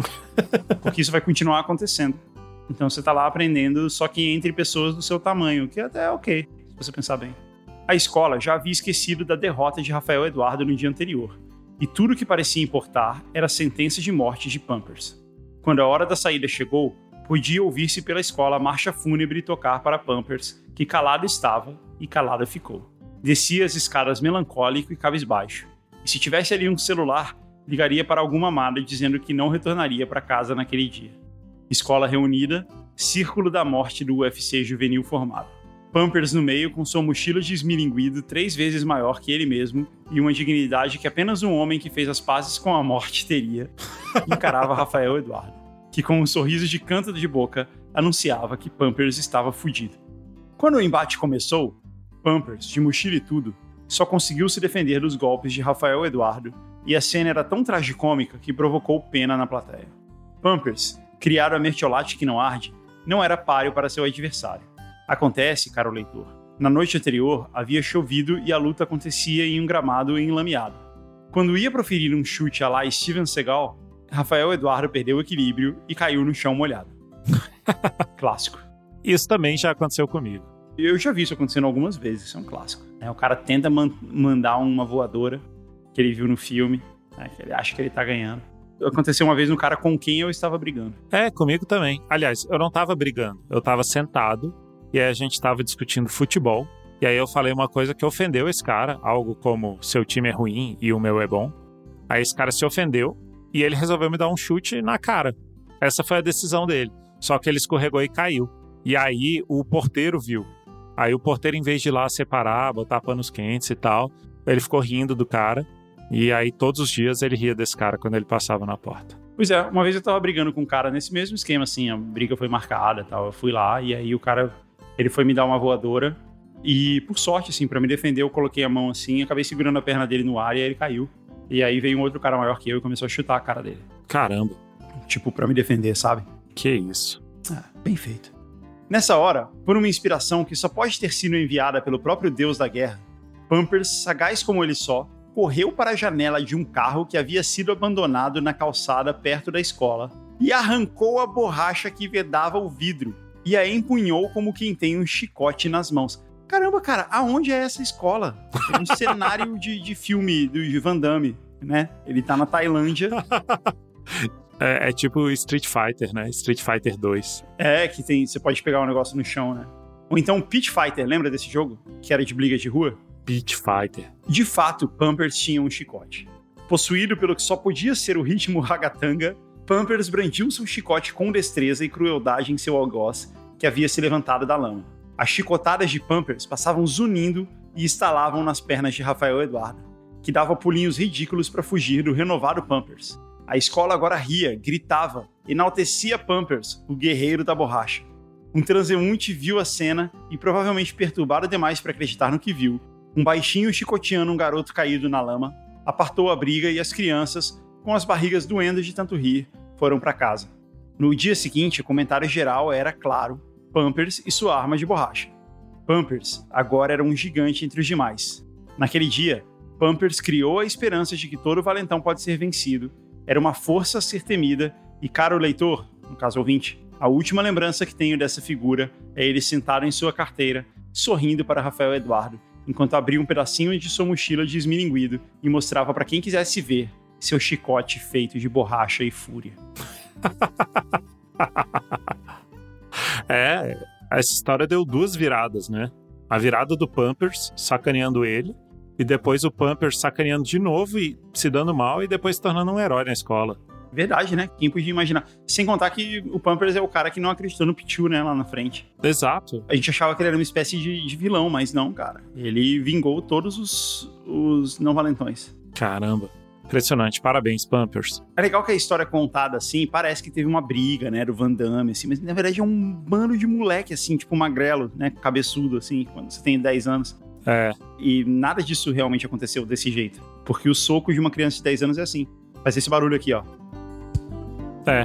Porque isso vai continuar acontecendo. Então você tá lá aprendendo, só que entre pessoas do seu tamanho, que até é ok, se você pensar bem. A escola já havia esquecido da derrota de Rafael Eduardo no dia anterior, e tudo que parecia importar era a sentença de morte de Pampers. Quando a hora da saída chegou, podia ouvir-se pela escola a marcha fúnebre tocar para Pampers, que calado estava e calado ficou. Descia as escadas melancólico e cabisbaixo, e se tivesse ali um celular, ligaria para alguma amada dizendo que não retornaria para casa naquele dia. Escola reunida, círculo da morte do UFC juvenil formado. Pampers no meio com sua mochila de esmilinguido 3 vezes maior que ele mesmo e uma dignidade que apenas um homem que fez as pazes com a morte teria, encarava Rafael Eduardo, que com um sorriso de canto de boca anunciava que Pampers estava fudido. Quando o embate começou, Pampers, de mochila e tudo, só conseguiu se defender dos golpes de Rafael Eduardo e a cena era tão tragicômica que provocou pena na plateia. Pampers, criado a mertiolate que não arde, não era páreo para seu adversário. Acontece, caro leitor, na noite anterior havia chovido e a luta acontecia em um gramado enlameado. Quando ia proferir um chute à la Steven Seagal, Rafael Eduardo perdeu o equilíbrio e caiu no chão molhado. Clássico. Isso também já aconteceu comigo. Eu já vi isso acontecendo algumas vezes, isso é um clássico. O cara tenta mandar uma voadora que ele viu no filme, que ele acha que ele tá ganhando. Aconteceu uma vez no cara com quem eu estava brigando. Comigo também. Aliás, eu não tava brigando. Eu tava sentado e aí a gente tava discutindo futebol. E aí eu falei uma coisa que ofendeu esse cara, algo como seu time é ruim e o meu é bom. Aí esse cara se ofendeu e ele resolveu me dar um chute na cara. Essa foi a decisão dele. Só que ele escorregou e caiu. E aí o porteiro viu. Aí o porteiro, em vez de ir lá separar, botar panos quentes e tal, ele ficou rindo do cara. E aí, todos os dias, ele ria desse cara quando ele passava na porta. Pois é, uma vez eu tava brigando com um cara nesse mesmo esquema, assim, a briga foi marcada e tal. Eu fui lá e aí o cara, ele foi me dar uma voadora. E, por sorte, assim, pra me defender, eu coloquei a mão assim, acabei segurando a perna dele no ar e aí ele caiu. E aí veio um outro cara maior que eu e começou a chutar a cara dele. Caramba. Tipo, pra me defender, sabe? Que isso. Bem feito. Nessa hora, por uma inspiração que só pode ter sido enviada pelo próprio Deus da Guerra, Pampers, sagaz como ele só, correu para a janela de um carro que havia sido abandonado na calçada perto da escola e arrancou a borracha que vedava o vidro e a empunhou como quem tem um chicote nas mãos. Caramba, cara, aonde é essa escola? É um cenário de filme de Van Damme, né? Ele tá na Tailândia. É tipo Street Fighter, né? Street Fighter 2. Que tem, você pode pegar um negócio no chão, né? Ou então Pit Fighter, lembra desse jogo? Que era de briga de rua? Pit Fighter. De fato, Pampers tinha um chicote. Possuído pelo que só podia ser o ritmo ragatanga, Pampers brandiu seu chicote com destreza e crueldade em seu algoz, que havia se levantado da lama. As chicotadas de Pampers passavam zunindo e estalavam nas pernas de Rafael Eduardo, que dava pulinhos ridículos para fugir do renovado Pampers. A escola agora ria, gritava, enaltecia Pampers, o guerreiro da borracha. Um transeunte viu a cena e, provavelmente perturbado demais para acreditar no que viu, um baixinho chicoteando um garoto caído na lama, apartou a briga e as crianças, com as barrigas doendo de tanto rir, foram para casa. No dia seguinte, o comentário geral era, claro, Pampers e sua arma de borracha. Pampers agora era um gigante entre os demais. Naquele dia, Pampers criou a esperança de que todo valentão pode ser vencido, era uma força a ser temida e, caro leitor, no caso ouvinte, a última lembrança que tenho dessa figura é ele sentado em sua carteira, sorrindo para Rafael Eduardo, enquanto abria um pedacinho de sua mochila de esmilinguido e mostrava para quem quisesse ver seu chicote feito de borracha e fúria. Essa história deu duas viradas, né? A virada do Pampers sacaneando ele, e depois o Pampers sacaneando de novo e se dando mal e depois se tornando um herói na escola. Verdade, né? Quem podia imaginar? Sem contar que o Pampers é o cara que não acreditou no Pichu, né? Lá na frente. Exato. A gente achava que ele era uma espécie de vilão, mas não, cara. Ele vingou todos os não valentões. Caramba. Impressionante. Parabéns, Pampers. É legal que a história contada assim, parece que teve uma briga, né? Do Van Damme, assim. Mas na verdade é um bando de moleque, assim, tipo magrelo, né? Cabeçudo, assim, quando você tem 10 anos. É. E nada disso realmente aconteceu desse jeito. Porque o soco de uma criança de 10 anos é assim. Faz esse barulho aqui, ó. É.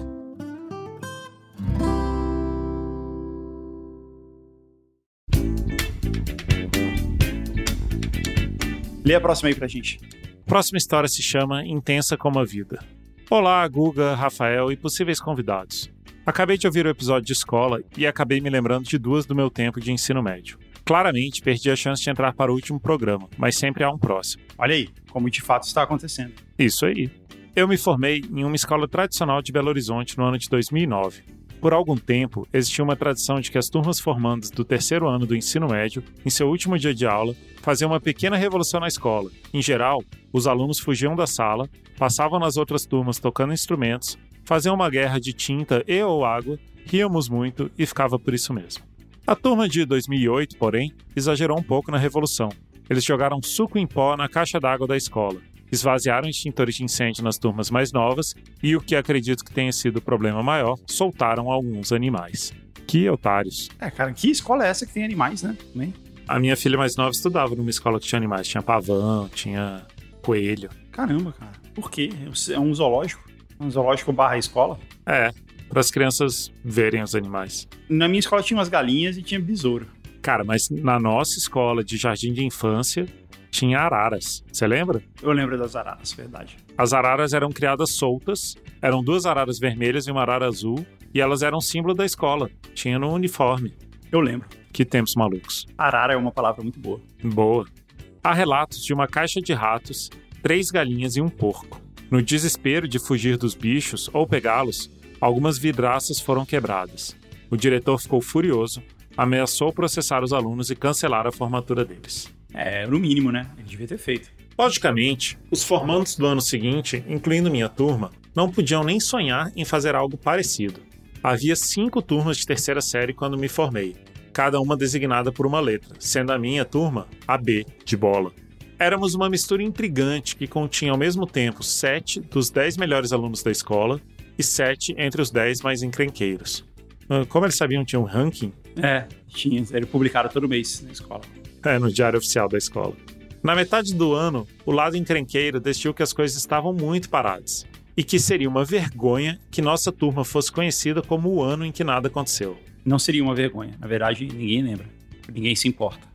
Lê a próxima aí pra gente. Próxima história se chama Intensa como a Vida. Olá, Guga, Rafael e possíveis convidados. Acabei de ouvir o episódio de escola e acabei me lembrando de duas do meu tempo de ensino médio. Claramente, perdi a chance de entrar para o último programa, mas sempre há um próximo. Olha aí, como de fato está acontecendo. Isso aí. Eu me formei em uma escola tradicional de Belo Horizonte no ano de 2009. Por algum tempo, existia uma tradição de que as turmas formandas do terceiro ano do ensino médio, em seu último dia de aula, faziam uma pequena revolução na escola. Em geral, os alunos fugiam da sala, passavam nas outras turmas tocando instrumentos, faziam uma guerra de tinta e ou água, ríamos muito e ficava por isso mesmo. A turma de 2008, porém, exagerou um pouco na revolução. Eles jogaram suco em pó na caixa d'água da escola, esvaziaram extintores de incêndio nas turmas mais novas e, o que acredito que tenha sido o problema maior, soltaram alguns animais. Que otários. Cara, que escola é essa que tem animais, né? Também. A minha filha mais nova estudava numa escola que tinha animais. Tinha pavão, tinha coelho. Caramba, cara. Por quê? É um zoológico? Um zoológico barra escola? É, para as crianças verem os animais. Na minha escola tinha umas galinhas e tinha besouro. Cara, mas na nossa escola de jardim de infância tinha araras. Você lembra? Eu lembro das araras, verdade. As araras eram criadas soltas, eram 2 araras vermelhas e uma arara azul, e elas eram símbolo da escola. Tinha no uniforme. Eu lembro. Que tempos malucos. Arara é uma palavra muito boa. Boa. Há relatos de uma caixa de ratos, 3 galinhas e um porco. No desespero de fugir dos bichos ou pegá-los, algumas vidraças foram quebradas. O diretor ficou furioso, ameaçou processar os alunos e cancelar a formatura deles. No mínimo, né? Ele devia ter feito. Logicamente, os formandos do ano seguinte, incluindo minha turma, não podiam nem sonhar em fazer algo parecido. Havia 5 turmas de terceira série quando me formei, cada uma designada por uma letra, sendo a minha turma a B, de bola. Éramos uma mistura intrigante que continha ao mesmo tempo 7 dos 10 melhores alunos da escola e 7 entre os 10 mais encrenqueiros. Como eles sabiam, tinha um ranking? Tinha. Era publicado todo mês na escola. No diário oficial da escola. Na metade do ano, o lado encrenqueiro decidiu que as coisas estavam muito paradas e que seria uma vergonha que nossa turma fosse conhecida como o ano em que nada aconteceu. Não seria uma vergonha. Na verdade, ninguém lembra. Ninguém se importa.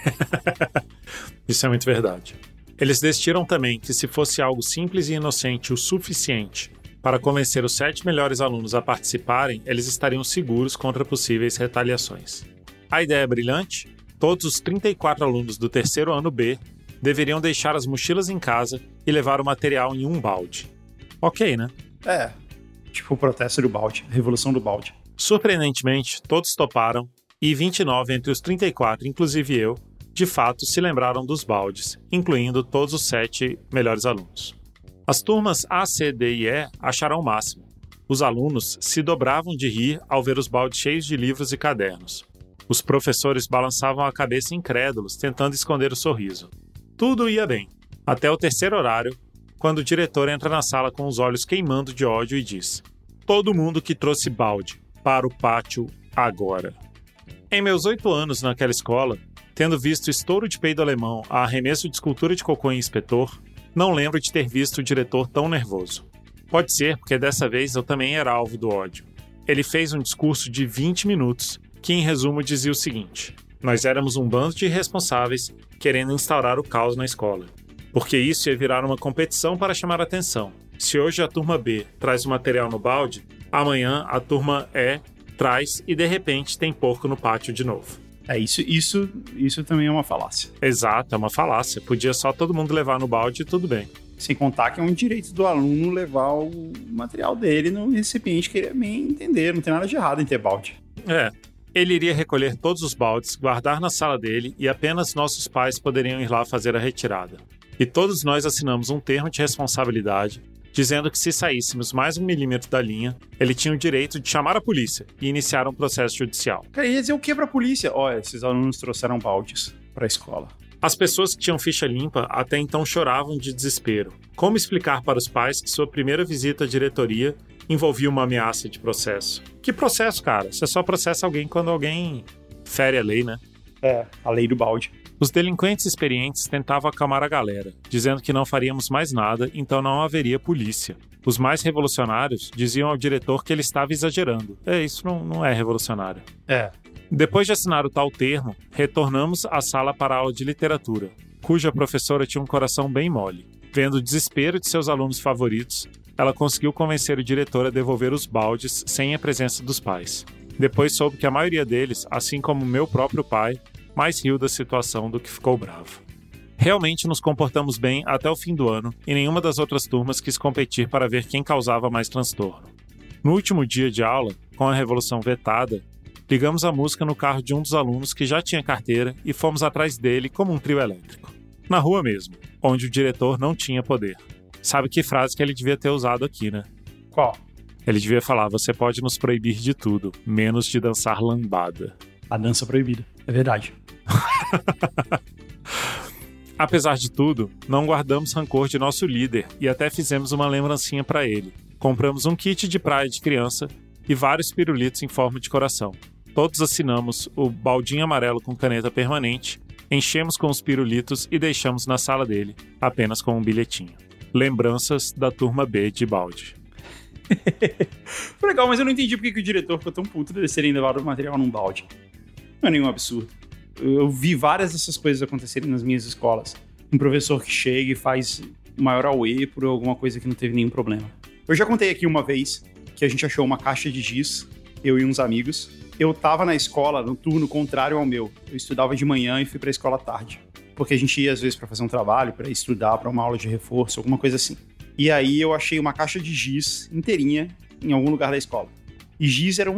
Isso é muito verdade. Eles decidiram também que se fosse algo simples e inocente o suficiente para convencer os 7 melhores alunos a participarem, eles estariam seguros contra possíveis retaliações. A ideia é brilhante. Todos os 34 alunos do terceiro ano B deveriam deixar as mochilas em casa e levar o material em um balde. Ok, né? Tipo o protesto do balde, a revolução do balde. Surpreendentemente, todos toparam e 29 entre os 34, inclusive eu, de fato se lembraram dos baldes, incluindo todos os 7 melhores alunos. As turmas A, C, D e E acharam o máximo. Os alunos se dobravam de rir ao ver os baldes cheios de livros e cadernos. Os professores balançavam a cabeça incrédulos, tentando esconder o sorriso. Tudo ia bem, até o terceiro horário, quando o diretor entra na sala com os olhos queimando de ódio e diz: "Todo mundo que trouxe balde, para o pátio agora." Em meus 8 anos naquela escola, tendo visto estouro de peido alemão a arremesso de escultura de cocô em inspetor, não lembro de ter visto o diretor tão nervoso. Pode ser porque dessa vez eu também era alvo do ódio. Ele fez um discurso de 20 minutos, que em resumo dizia o seguinte: nós éramos um bando de irresponsáveis querendo instaurar o caos na escola. Porque isso ia virar uma competição para chamar a atenção. Se hoje a turma B traz o material no balde, amanhã a turma E traz e de repente tem porco no pátio de novo. Isso também é uma falácia. Exato, é uma falácia. Podia só todo mundo levar no balde e tudo bem. Sem contar que é um direito do aluno levar o material dele no recipiente que ele bem entender. Não tem nada de errado em ter balde. Ele iria recolher todos os baldes, guardar na sala dele e apenas nossos pais poderiam ir lá fazer a retirada. E todos nós assinamos um termo de responsabilidade dizendo que se saíssemos mais 1 milímetro da linha, ele tinha o direito de chamar a polícia e iniciar um processo judicial. Cara, ia dizer o que pra polícia? Olha, esses alunos trouxeram baldes pra escola. As pessoas que tinham ficha limpa até então choravam de desespero. Como explicar para os pais que sua primeira visita à diretoria envolvia uma ameaça de processo? Que processo, cara? Você só processa alguém quando alguém fere a lei, né? A lei do balde. Os delinquentes experientes tentavam acalmar a galera, dizendo que não faríamos mais nada, então não haveria polícia. Os mais revolucionários diziam ao diretor que ele estava exagerando. Isso não é revolucionário. Depois de assinar o tal termo, retornamos à sala para a aula de literatura, cuja professora tinha um coração bem mole. Vendo o desespero de seus alunos favoritos, ela conseguiu convencer o diretor a devolver os baldes sem a presença dos pais. Depois soube que a maioria deles, assim como meu próprio pai, mais riu da situação do que ficou bravo. Realmente nos comportamos bem até o fim do ano e nenhuma das outras turmas quis competir para ver quem causava mais transtorno. No último dia de aula, com a revolução vetada, ligamos a música no carro de um dos alunos que já tinha carteira e fomos atrás dele como um trio elétrico. Na rua mesmo, onde o diretor não tinha poder. Sabe que frase que ele devia ter usado aqui, né? Qual? Ele devia falar: você pode nos proibir de tudo, menos de dançar lambada. A dança proibida, é verdade. Apesar de tudo, não guardamos rancor de nosso líder e até fizemos uma lembrancinha para ele. Compramos um kit de praia de criança e vários pirulitos em forma de coração. Todos assinamos o baldinho amarelo com caneta permanente, enchemos com os pirulitos e deixamos na sala dele, apenas com um bilhetinho. Lembranças da turma B de balde. Legal, mas eu não entendi porque que o diretor ficou tão puto de terem levado o material num balde. Não é nenhum absurdo. Eu vi várias dessas coisas acontecerem nas minhas escolas. Um professor que chega e faz o maior auê por alguma coisa que não teve nenhum problema. Eu já contei aqui uma vez que a gente achou uma caixa de giz, eu e uns amigos. Eu tava na escola no turno contrário ao meu. Eu estudava de manhã e fui pra escola à tarde. Porque a gente ia às vezes pra fazer um trabalho, pra estudar, pra uma aula de reforço, alguma coisa assim. E aí eu achei uma caixa de giz inteirinha em algum lugar da escola. E giz era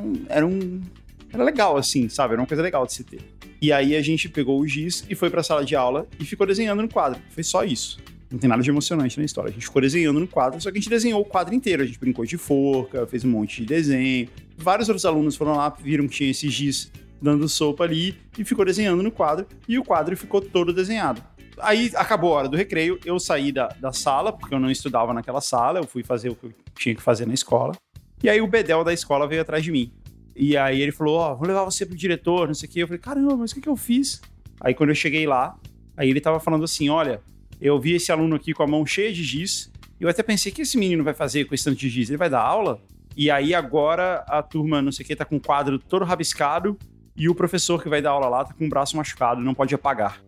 legal, assim, sabe? Era uma coisa legal de se ter. E aí a gente pegou o giz e foi pra sala de aula e ficou desenhando no quadro. Foi só isso. Não tem nada de emocionante na história. A gente ficou desenhando no quadro, só que a gente desenhou o quadro inteiro. A gente brincou de forca, fez um monte de desenho. Vários outros alunos foram lá, viram que tinha esse giz dando sopa ali e ficou desenhando no quadro. E o quadro ficou todo desenhado. Aí acabou a hora do recreio, eu saí da sala, porque eu não estudava naquela sala. Eu fui fazer o que eu tinha que fazer na escola. E aí o bedel da escola veio atrás de mim. E aí ele falou, vou levar você pro diretor, não sei o quê. Eu falei, caramba, mas o que eu fiz? Aí quando eu cheguei lá, aí ele tava falando assim, olha, eu vi esse aluno aqui com a mão cheia de giz, e eu até pensei, o que esse menino vai fazer com esse tanto de giz? Ele vai dar aula? E aí agora a turma, não sei o quê, tá com o quadro todo rabiscado, e o professor que vai dar aula lá tá com o braço machucado, não pode apagar.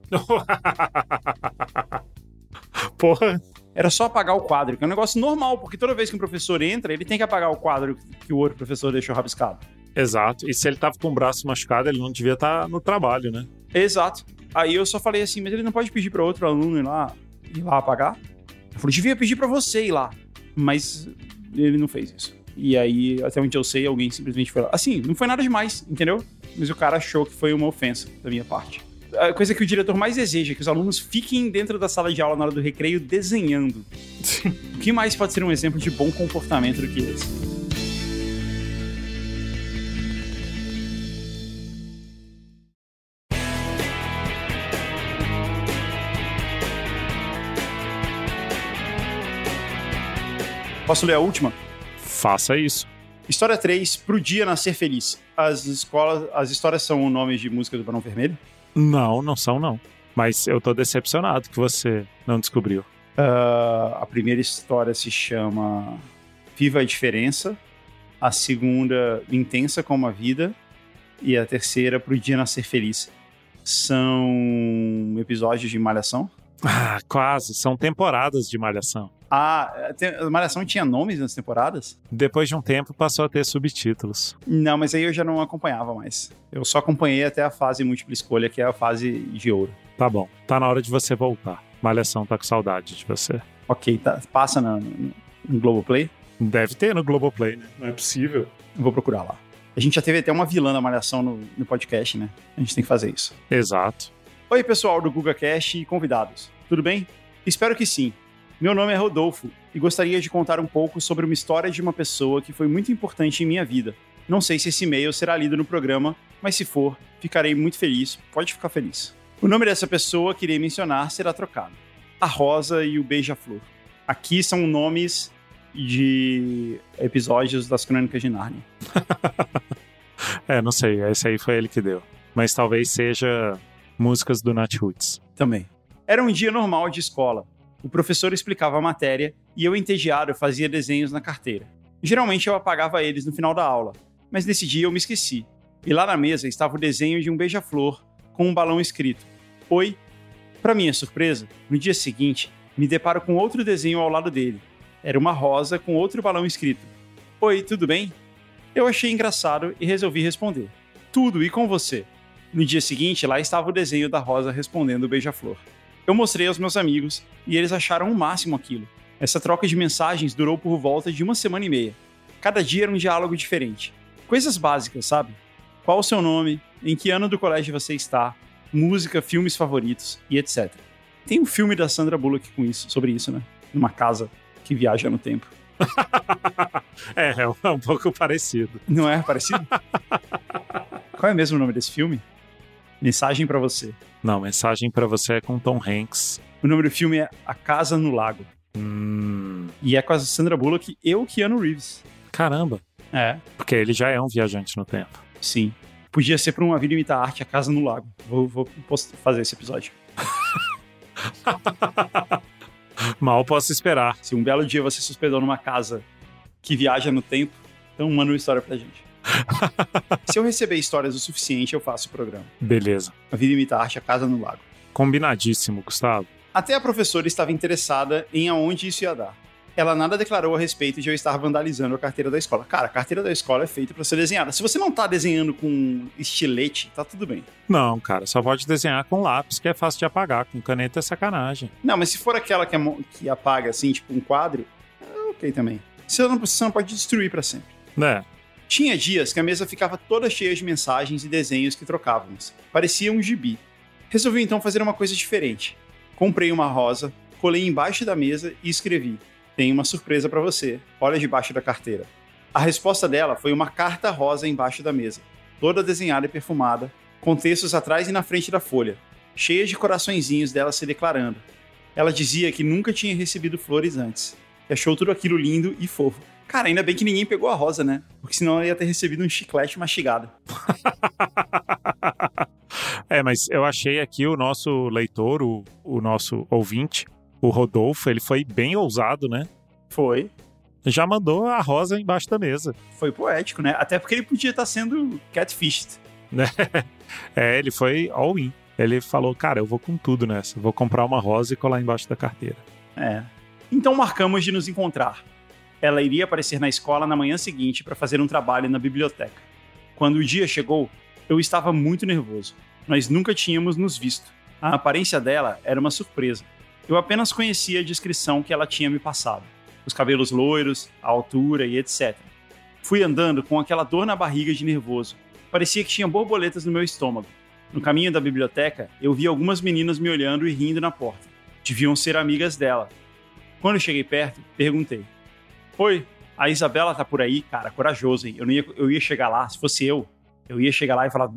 Porra! Era só apagar o quadro, que é um negócio normal, porque toda vez que um professor entra, ele tem que apagar o quadro que o outro professor deixou rabiscado. Exato. E se ele tava com o braço machucado, ele não devia estar no trabalho, né? Exato. Aí eu só falei assim, mas ele não pode pedir pra outro aluno ir lá apagar? Eu falei, devia pedir pra você ir lá. Mas ele não fez isso. E aí, até onde eu sei, alguém simplesmente foi lá. Assim, não foi nada demais, entendeu? Mas o cara achou que foi uma ofensa da minha parte. A coisa que o diretor mais deseja é que os alunos fiquem dentro da sala de aula na hora do recreio desenhando. O que mais pode ser um exemplo de bom comportamento do que esse? Posso ler a última? Faça isso. História 3, Pro Dia Nascer Feliz. As histórias são nomes de música do Barão Vermelho? Não são não. Mas eu tô decepcionado que você não descobriu. A primeira história se chama Viva a Diferença. A segunda, Intensa como a Vida. E a terceira, Pro Dia Nascer Feliz. São episódios de Malhação? Ah, quase. São temporadas de Malhação. A Malhação tinha nomes nas temporadas? Depois de um tempo passou a ter subtítulos. Não, mas aí eu já não acompanhava mais. Eu só acompanhei até a fase múltipla escolha, que é a fase de ouro. Tá bom, tá na hora de você voltar. Malhação tá com saudade de você. Ok, tá, passa no Globoplay? Deve ter no Globoplay, né? Não é possível. Vou procurar lá. A gente já teve até uma vilã da Malhação no podcast, né? A gente tem que fazer isso. Exato. Oi, pessoal do GugaCast e convidados. Tudo bem? Espero que sim. Meu nome é Rodolfo e gostaria de contar um pouco sobre uma história de uma pessoa que foi muito importante em minha vida. Não sei se esse e-mail será lido no programa, mas se for, ficarei muito feliz. Pode ficar feliz. O nome dessa pessoa que irei mencionar será trocado. A Rosa e o Beija-Flor. Aqui são nomes de episódios das Crônicas de Nárnia. Não sei, esse aí foi ele que deu. Mas talvez seja músicas do Nat Roots. Também. Era um dia normal de escola. O professor explicava a matéria e eu, entediado, fazia desenhos na carteira. Geralmente eu apagava eles no final da aula, mas nesse dia eu me esqueci. E lá na mesa estava o desenho de um beija-flor com um balão escrito Oi. Para minha surpresa, no dia seguinte, me deparo com outro desenho ao lado dele. Era uma rosa com outro balão escrito Oi, tudo bem? Eu achei engraçado e resolvi responder. Tudo, e com você? No dia seguinte, lá estava o desenho da rosa respondendo o beija-flor. Eu mostrei aos meus amigos e eles acharam o máximo aquilo. Essa troca de mensagens durou por volta de 1 semana e meia. Cada dia era um diálogo diferente. Coisas básicas, sabe? Qual o seu nome? Em que ano do colégio você está? Música, filmes favoritos e etc. Tem um filme da Sandra Bullock sobre isso, né? Numa casa que viaja no tempo. É um pouco parecido. Não é parecido? Qual é mesmo o nome desse filme? Mensagem pra você. Não, Mensagem pra Você é com Tom Hanks. O nome do filme é A Casa no Lago. E é com a Sandra Bullock e o Keanu Reeves. Caramba. É. Porque ele já é um viajante no tempo. Sim. Podia ser pra Uma Vida Imita a Arte, A Casa no Lago. Vou fazer esse episódio. Mal posso esperar. Se um belo dia você se hospedou numa casa que viaja no tempo, então manda uma história pra gente. Se eu receber histórias o suficiente, eu faço o programa. Beleza. A Vida Imita a Arte, A Casa no Lago. Combinadíssimo, Gustavo. Até a professora estava interessada em aonde isso ia dar. Ela nada declarou a respeito de eu estar vandalizando a carteira da escola. Cara, a carteira da escola é feita pra ser desenhada. Se você não tá desenhando com estilete, tá tudo bem. Não, cara, só pode desenhar com lápis, que é fácil de apagar. Com caneta é sacanagem. Não, mas se for aquela que apaga, assim, tipo um quadro, é ok também. Você não pode destruir pra sempre. Né? Tinha dias que a mesa ficava toda cheia de mensagens e desenhos que trocávamos. Parecia um gibi. Resolvi então fazer uma coisa diferente. Comprei uma rosa, colei embaixo da mesa e escrevi: tem uma surpresa pra você, olha debaixo da carteira. A resposta dela foi uma carta rosa embaixo da mesa, toda desenhada e perfumada, com textos atrás e na frente da folha, cheia de coraçõezinhos dela se declarando. Ela dizia que nunca tinha recebido flores antes, e achou tudo aquilo lindo e fofo. Cara, ainda bem que ninguém pegou a rosa, né? Porque senão ela ia ter recebido um chiclete mastigado. Mas eu achei aqui o nosso leitor, o nosso ouvinte, o Rodolfo, ele foi bem ousado, né? Foi. Já mandou a rosa embaixo da mesa. Foi poético, né? Até porque ele podia estar sendo catfished. Ele foi all-in. Ele falou, cara, eu vou com tudo nessa. Vou comprar uma rosa e colar embaixo da carteira. Então marcamos de nos encontrar. Ela iria aparecer na escola na manhã seguinte para fazer um trabalho na biblioteca. Quando o dia chegou, eu estava muito nervoso. Nós nunca tínhamos nos visto. A aparência dela era uma surpresa. Eu apenas conhecia a descrição que ela tinha me passado. Os cabelos loiros, a altura e etc. Fui andando com aquela dor na barriga de nervoso. Parecia que tinha borboletas no meu estômago. No caminho da biblioteca, eu vi algumas meninas me olhando e rindo na porta. Deviam ser amigas dela. Quando eu cheguei perto, perguntei. Oi, a Isabela tá por aí? Cara, corajoso, hein? Eu ia chegar lá, se fosse eu ia chegar lá e falar...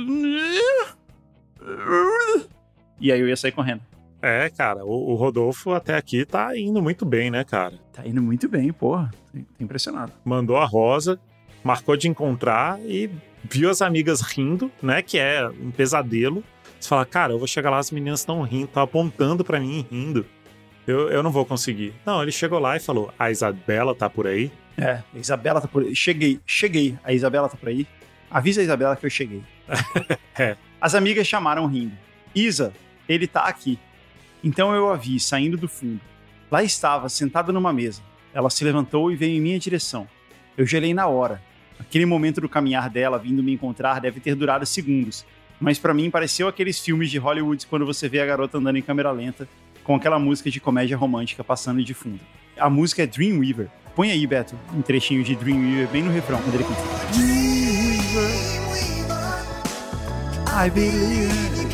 E aí eu ia sair correndo. É, cara, o Rodolfo até aqui tá indo muito bem, né, cara? Tá indo muito bem, porra. Tô impressionado. Mandou a Rosa, marcou de encontrar e viu as amigas rindo, né, que é um pesadelo. Você fala, cara, eu vou chegar lá, as meninas estão rindo, estão apontando pra mim e rindo. Eu não vou conseguir. Não, ele chegou lá e falou, a Isabela tá por aí? É, a Isabela tá por aí. Cheguei. A Isabela tá por aí? Avisa a Isabela que eu cheguei. É. As amigas chamaram rindo. Isa, ele tá aqui. Então eu a vi, saindo do fundo. Lá estava, sentada numa mesa. Ela se levantou e veio em minha direção. Eu gelei na hora. Aquele momento do caminhar dela vindo me encontrar deve ter durado segundos. Mas pra mim pareceu aqueles filmes de Hollywood quando você vê a garota andando em câmera lenta com aquela música de comédia romântica passando de fundo. A música é Dreamweaver. Põe aí, Beto, um trechinho de Dreamweaver bem no refrão, quando ele canta. Dreamweaver, I believe.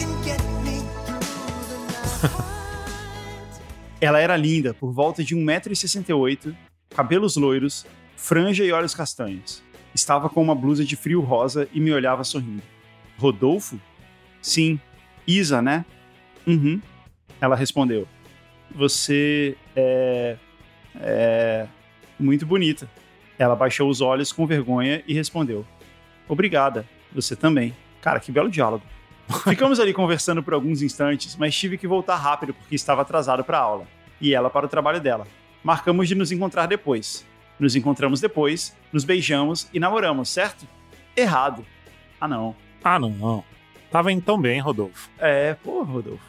Ela era linda, por volta de 1,68 m, cabelos loiros, franja e olhos castanhos. Estava com uma blusa de frio rosa e me olhava sorrindo. Rodolfo? Sim. Isa, né? Uhum. Ela respondeu. Você é muito bonita. Ela baixou os olhos com vergonha e respondeu. Obrigada. Você também. Cara, que belo diálogo. Ficamos ali conversando por alguns instantes, mas tive que voltar rápido porque estava atrasado para a aula. E ela para o trabalho dela. Marcamos de nos encontrar depois. Nos encontramos depois, nos beijamos e namoramos, certo? Errado. Ah, não. Ah, não. Tava indo tão bem, Rodolfo. Rodolfo.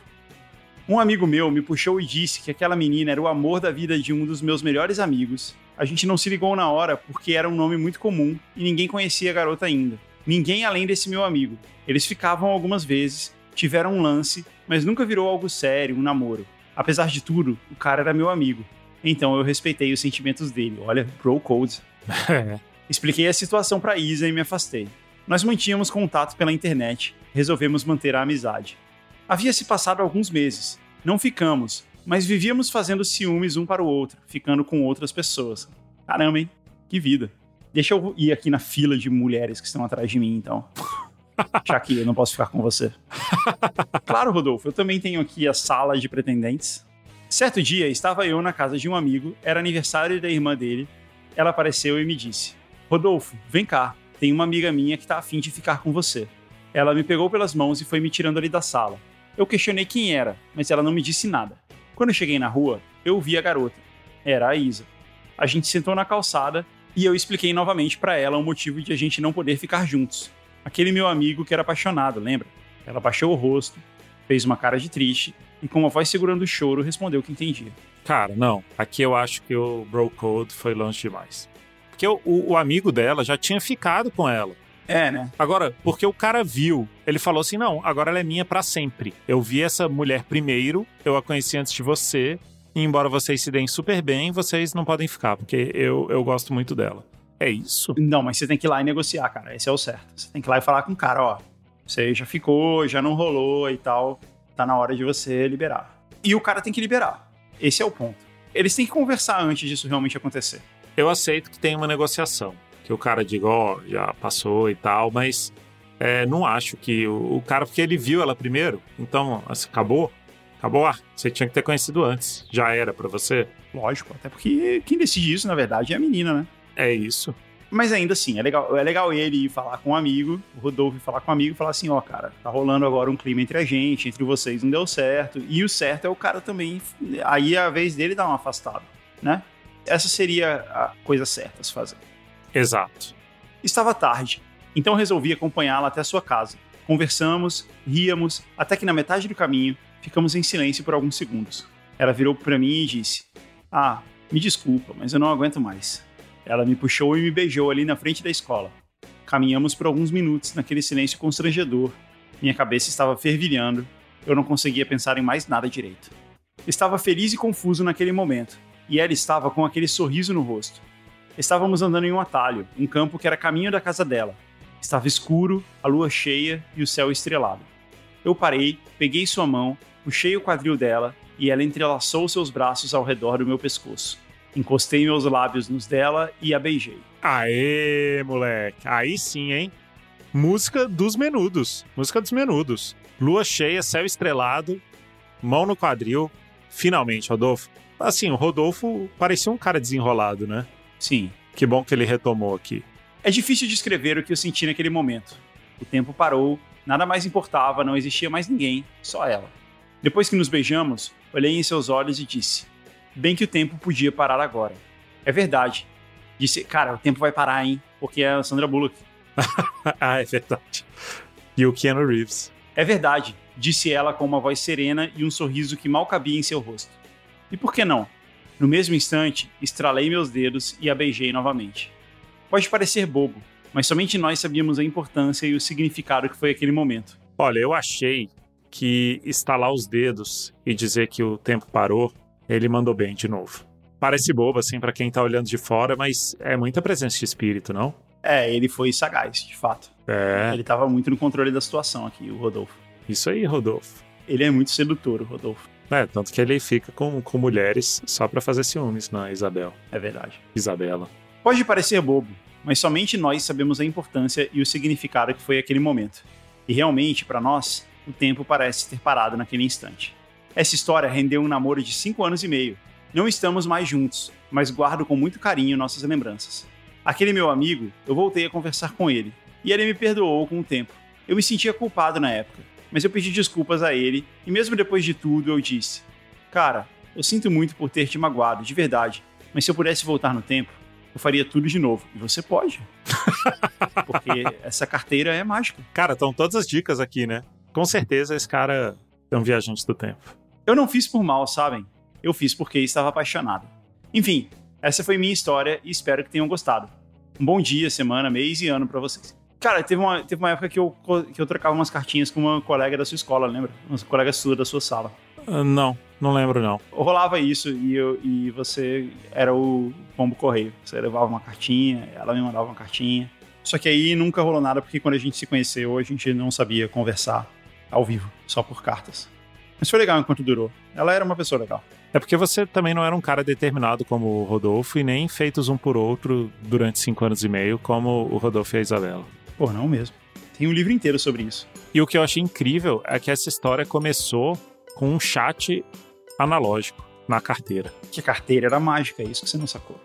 Um amigo meu me puxou e disse que aquela menina era o amor da vida de um dos meus melhores amigos. A gente não se ligou na hora porque era um nome muito comum e ninguém conhecia a garota ainda. Ninguém além desse meu amigo. Eles ficavam algumas vezes, tiveram um lance, mas nunca virou algo sério, um namoro. Apesar de tudo, o cara era meu amigo. Então eu respeitei os sentimentos dele. Olha, bro code. Expliquei a situação pra Isa e me afastei. Nós mantínhamos contato pela internet. Resolvemos manter a amizade. Havia se passado alguns meses. Não ficamos, mas vivíamos fazendo ciúmes um para o outro, ficando com outras pessoas. Caramba, hein? Que vida. Deixa eu ir aqui na fila de mulheres que estão atrás de mim, então. Já que eu não posso ficar com você. Claro, Rodolfo, eu também tenho aqui a sala de pretendentes. Certo dia, estava eu na casa de um amigo, era aniversário da irmã dele. Ela apareceu e me disse: Rodolfo, vem cá, tem uma amiga minha que tá afim de ficar com você. Ela me pegou pelas mãos e foi me tirando ali da sala. Eu questionei quem era, mas ela não me disse nada. Quando eu cheguei na rua, eu vi a garota. Era a Isa. A gente sentou na calçada e eu expliquei novamente pra ela o motivo de a gente não poder ficar juntos. Aquele meu amigo que era apaixonado, lembra? Ela baixou o rosto, fez uma cara de triste e com uma voz segurando o choro respondeu que entendia. Cara, não. Aqui eu acho que o bro code foi longe demais. Porque o amigo dela já tinha ficado com ela. É, né? Agora, porque o cara viu, ele falou assim, não, agora ela é minha pra sempre. Eu vi essa mulher primeiro, eu a conheci antes de você, e embora vocês se deem super bem, vocês não podem ficar, porque eu gosto muito dela. É isso? Não, mas você tem que ir lá e negociar, cara. Esse é o certo. Você tem que ir lá e falar com o cara, ó. Você já ficou, já não rolou e tal. Tá na hora de você liberar. E o cara tem que liberar. Esse é o ponto. Eles têm que conversar antes disso realmente acontecer. Eu aceito que tem uma negociação. Que o cara diga, ó, já passou e tal, mas não acho que o cara, porque ele viu ela primeiro, então, assim, acabou, você tinha que ter conhecido antes, já era pra você. Lógico, até porque quem decide isso, na verdade, é a menina, né? É isso. Mas ainda assim, é legal ele ir falar com um amigo, o Rodolfo ir falar com um amigo e falar assim, ó, cara, tá rolando agora um clima entre a gente, entre vocês não deu certo, e o certo é o cara também, aí é a vez dele dar uma afastada, né? Essa seria a coisa certa a se fazer. Exato. Estava tarde, então resolvi acompanhá-la até a sua casa. Conversamos, ríamos, até que na metade do caminho, ficamos em silêncio por alguns segundos. Ela virou para mim e disse, me desculpa, mas eu não aguento mais. Ela me puxou e me beijou ali na frente da escola. Caminhamos por alguns minutos naquele silêncio constrangedor. Minha cabeça estava fervilhando, eu não conseguia pensar em mais nada direito. Estava feliz e confuso naquele momento, e ela estava com aquele sorriso no rosto. Estávamos andando em um atalho, um campo que era caminho da casa dela. Estava escuro, a lua cheia e o céu estrelado. Eu parei, peguei sua mão, puxei o quadril dela e ela entrelaçou seus braços ao redor do meu pescoço. Encostei meus lábios nos dela e a beijei. Aê, moleque. Aí sim, hein? Música dos Menudos. Música dos Menudos. Lua cheia, céu estrelado, mão no quadril. Finalmente, Rodolfo. Assim, o Rodolfo parecia um cara desenrolado, né? Sim. Que bom que ele retomou aqui. É difícil descrever o que eu senti naquele momento. O tempo parou, nada mais importava, não existia mais ninguém, só ela. Depois que nos beijamos, olhei em seus olhos e disse: bem que o tempo podia parar agora. É verdade. Disse: cara, o tempo vai parar, hein? Porque é a Sandra Bullock. Ah, é verdade. E o Keanu Reeves. É verdade, disse ela com uma voz serena e um sorriso que mal cabia em seu rosto. E por que não? No mesmo instante, estralei meus dedos e a beijei novamente. Pode parecer bobo, mas somente nós sabíamos a importância e o significado que foi aquele momento. Olha, eu achei que estalar os dedos e dizer que o tempo parou, ele mandou bem de novo. Parece bobo, assim, pra quem tá olhando de fora, mas é muita presença de espírito, não? Ele foi sagaz, de fato. Ele tava muito no controle da situação aqui, o Rodolfo. Isso aí, Rodolfo. Ele é muito sedutor, o Rodolfo. Tanto que ele fica com mulheres só pra fazer ciúmes na Isabel. É verdade. Isabela. Pode parecer bobo, mas somente nós sabemos a importância e o significado que foi aquele momento. E realmente, pra nós, o tempo parece ter parado naquele instante. Essa história rendeu um namoro de 5 anos e meio. Não estamos mais juntos, mas guardo com muito carinho nossas lembranças. Aquele meu amigo, eu voltei a conversar com ele, e ele me perdoou com o tempo. Eu me sentia culpado na época, mas eu pedi desculpas a ele, e mesmo depois de tudo eu disse: cara, eu sinto muito por ter te magoado, de verdade, mas se eu pudesse voltar no tempo, eu faria tudo de novo. E você pode. Porque essa carteira é mágica. Cara, estão todas as dicas aqui, né? Com certeza esse cara é um viajante do tempo. Eu não fiz por mal, sabem? Eu fiz porque estava apaixonado. Enfim, essa foi minha história e espero que tenham gostado. Um bom dia, semana, mês e ano pra vocês. Cara, teve uma época que eu trocava umas cartinhas com uma colega da sua escola, lembra? Uma colega sua da sua sala. Não lembro não. Rolava isso e você era o pombo correio. Você levava uma cartinha, ela me mandava uma cartinha. Só que aí nunca rolou nada porque quando a gente se conheceu, a gente não sabia conversar ao vivo, só por cartas. Mas foi legal enquanto durou. Ela era uma pessoa legal. É porque você também não era um cara determinado como o Rodolfo e nem feitos um por outro durante 5 anos e meio como o Rodolfo e a Isabela. Pô, não mesmo. Tem um livro inteiro sobre isso. E o que eu achei incrível é que essa história começou com um chat analógico na carteira. Que a carteira era mágica, é isso que você não sacou.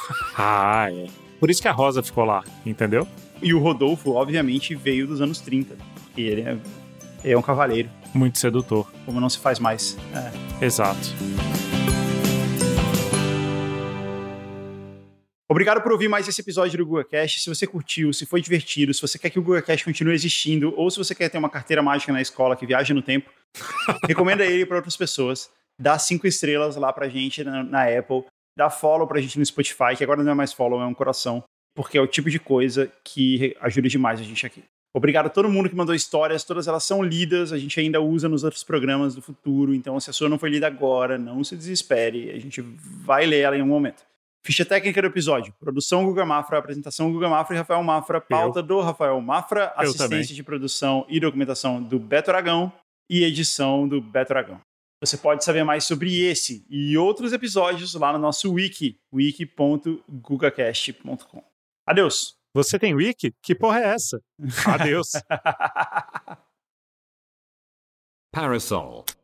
É. Por isso que a Rosa ficou lá, entendeu? E o Rodolfo, obviamente, veio dos anos 30. Porque ele é um cavaleiro. Muito sedutor. Como não se faz mais. Exato. Obrigado por ouvir mais esse episódio do GugaCast. Se você curtiu, se foi divertido, se você quer que o GugaCast continue existindo, ou se você quer ter uma carteira mágica na escola que viaja no tempo, recomenda ele para outras pessoas. Dá 5 estrelas lá pra gente na Apple. Dá follow pra gente no Spotify, que agora não é mais follow, é um coração. Porque é o tipo de coisa que ajuda demais a gente aqui. Obrigado a todo mundo que mandou histórias, todas elas são lidas, a gente ainda usa nos outros programas do futuro, então se a sua não foi lida agora, não se desespere, a gente vai ler ela em um momento. Ficha técnica do episódio, produção Guga Mafra, apresentação Guga Mafra e Rafael Mafra, pauta do Rafael Mafra, assistência de produção e documentação do Beto Aragão e edição do Beto Aragão. Você pode saber mais sobre esse e outros episódios lá no nosso wiki, wiki.gugacast.com. Adeus! Você tem wiki? Que porra é essa? Adeus! Parasol.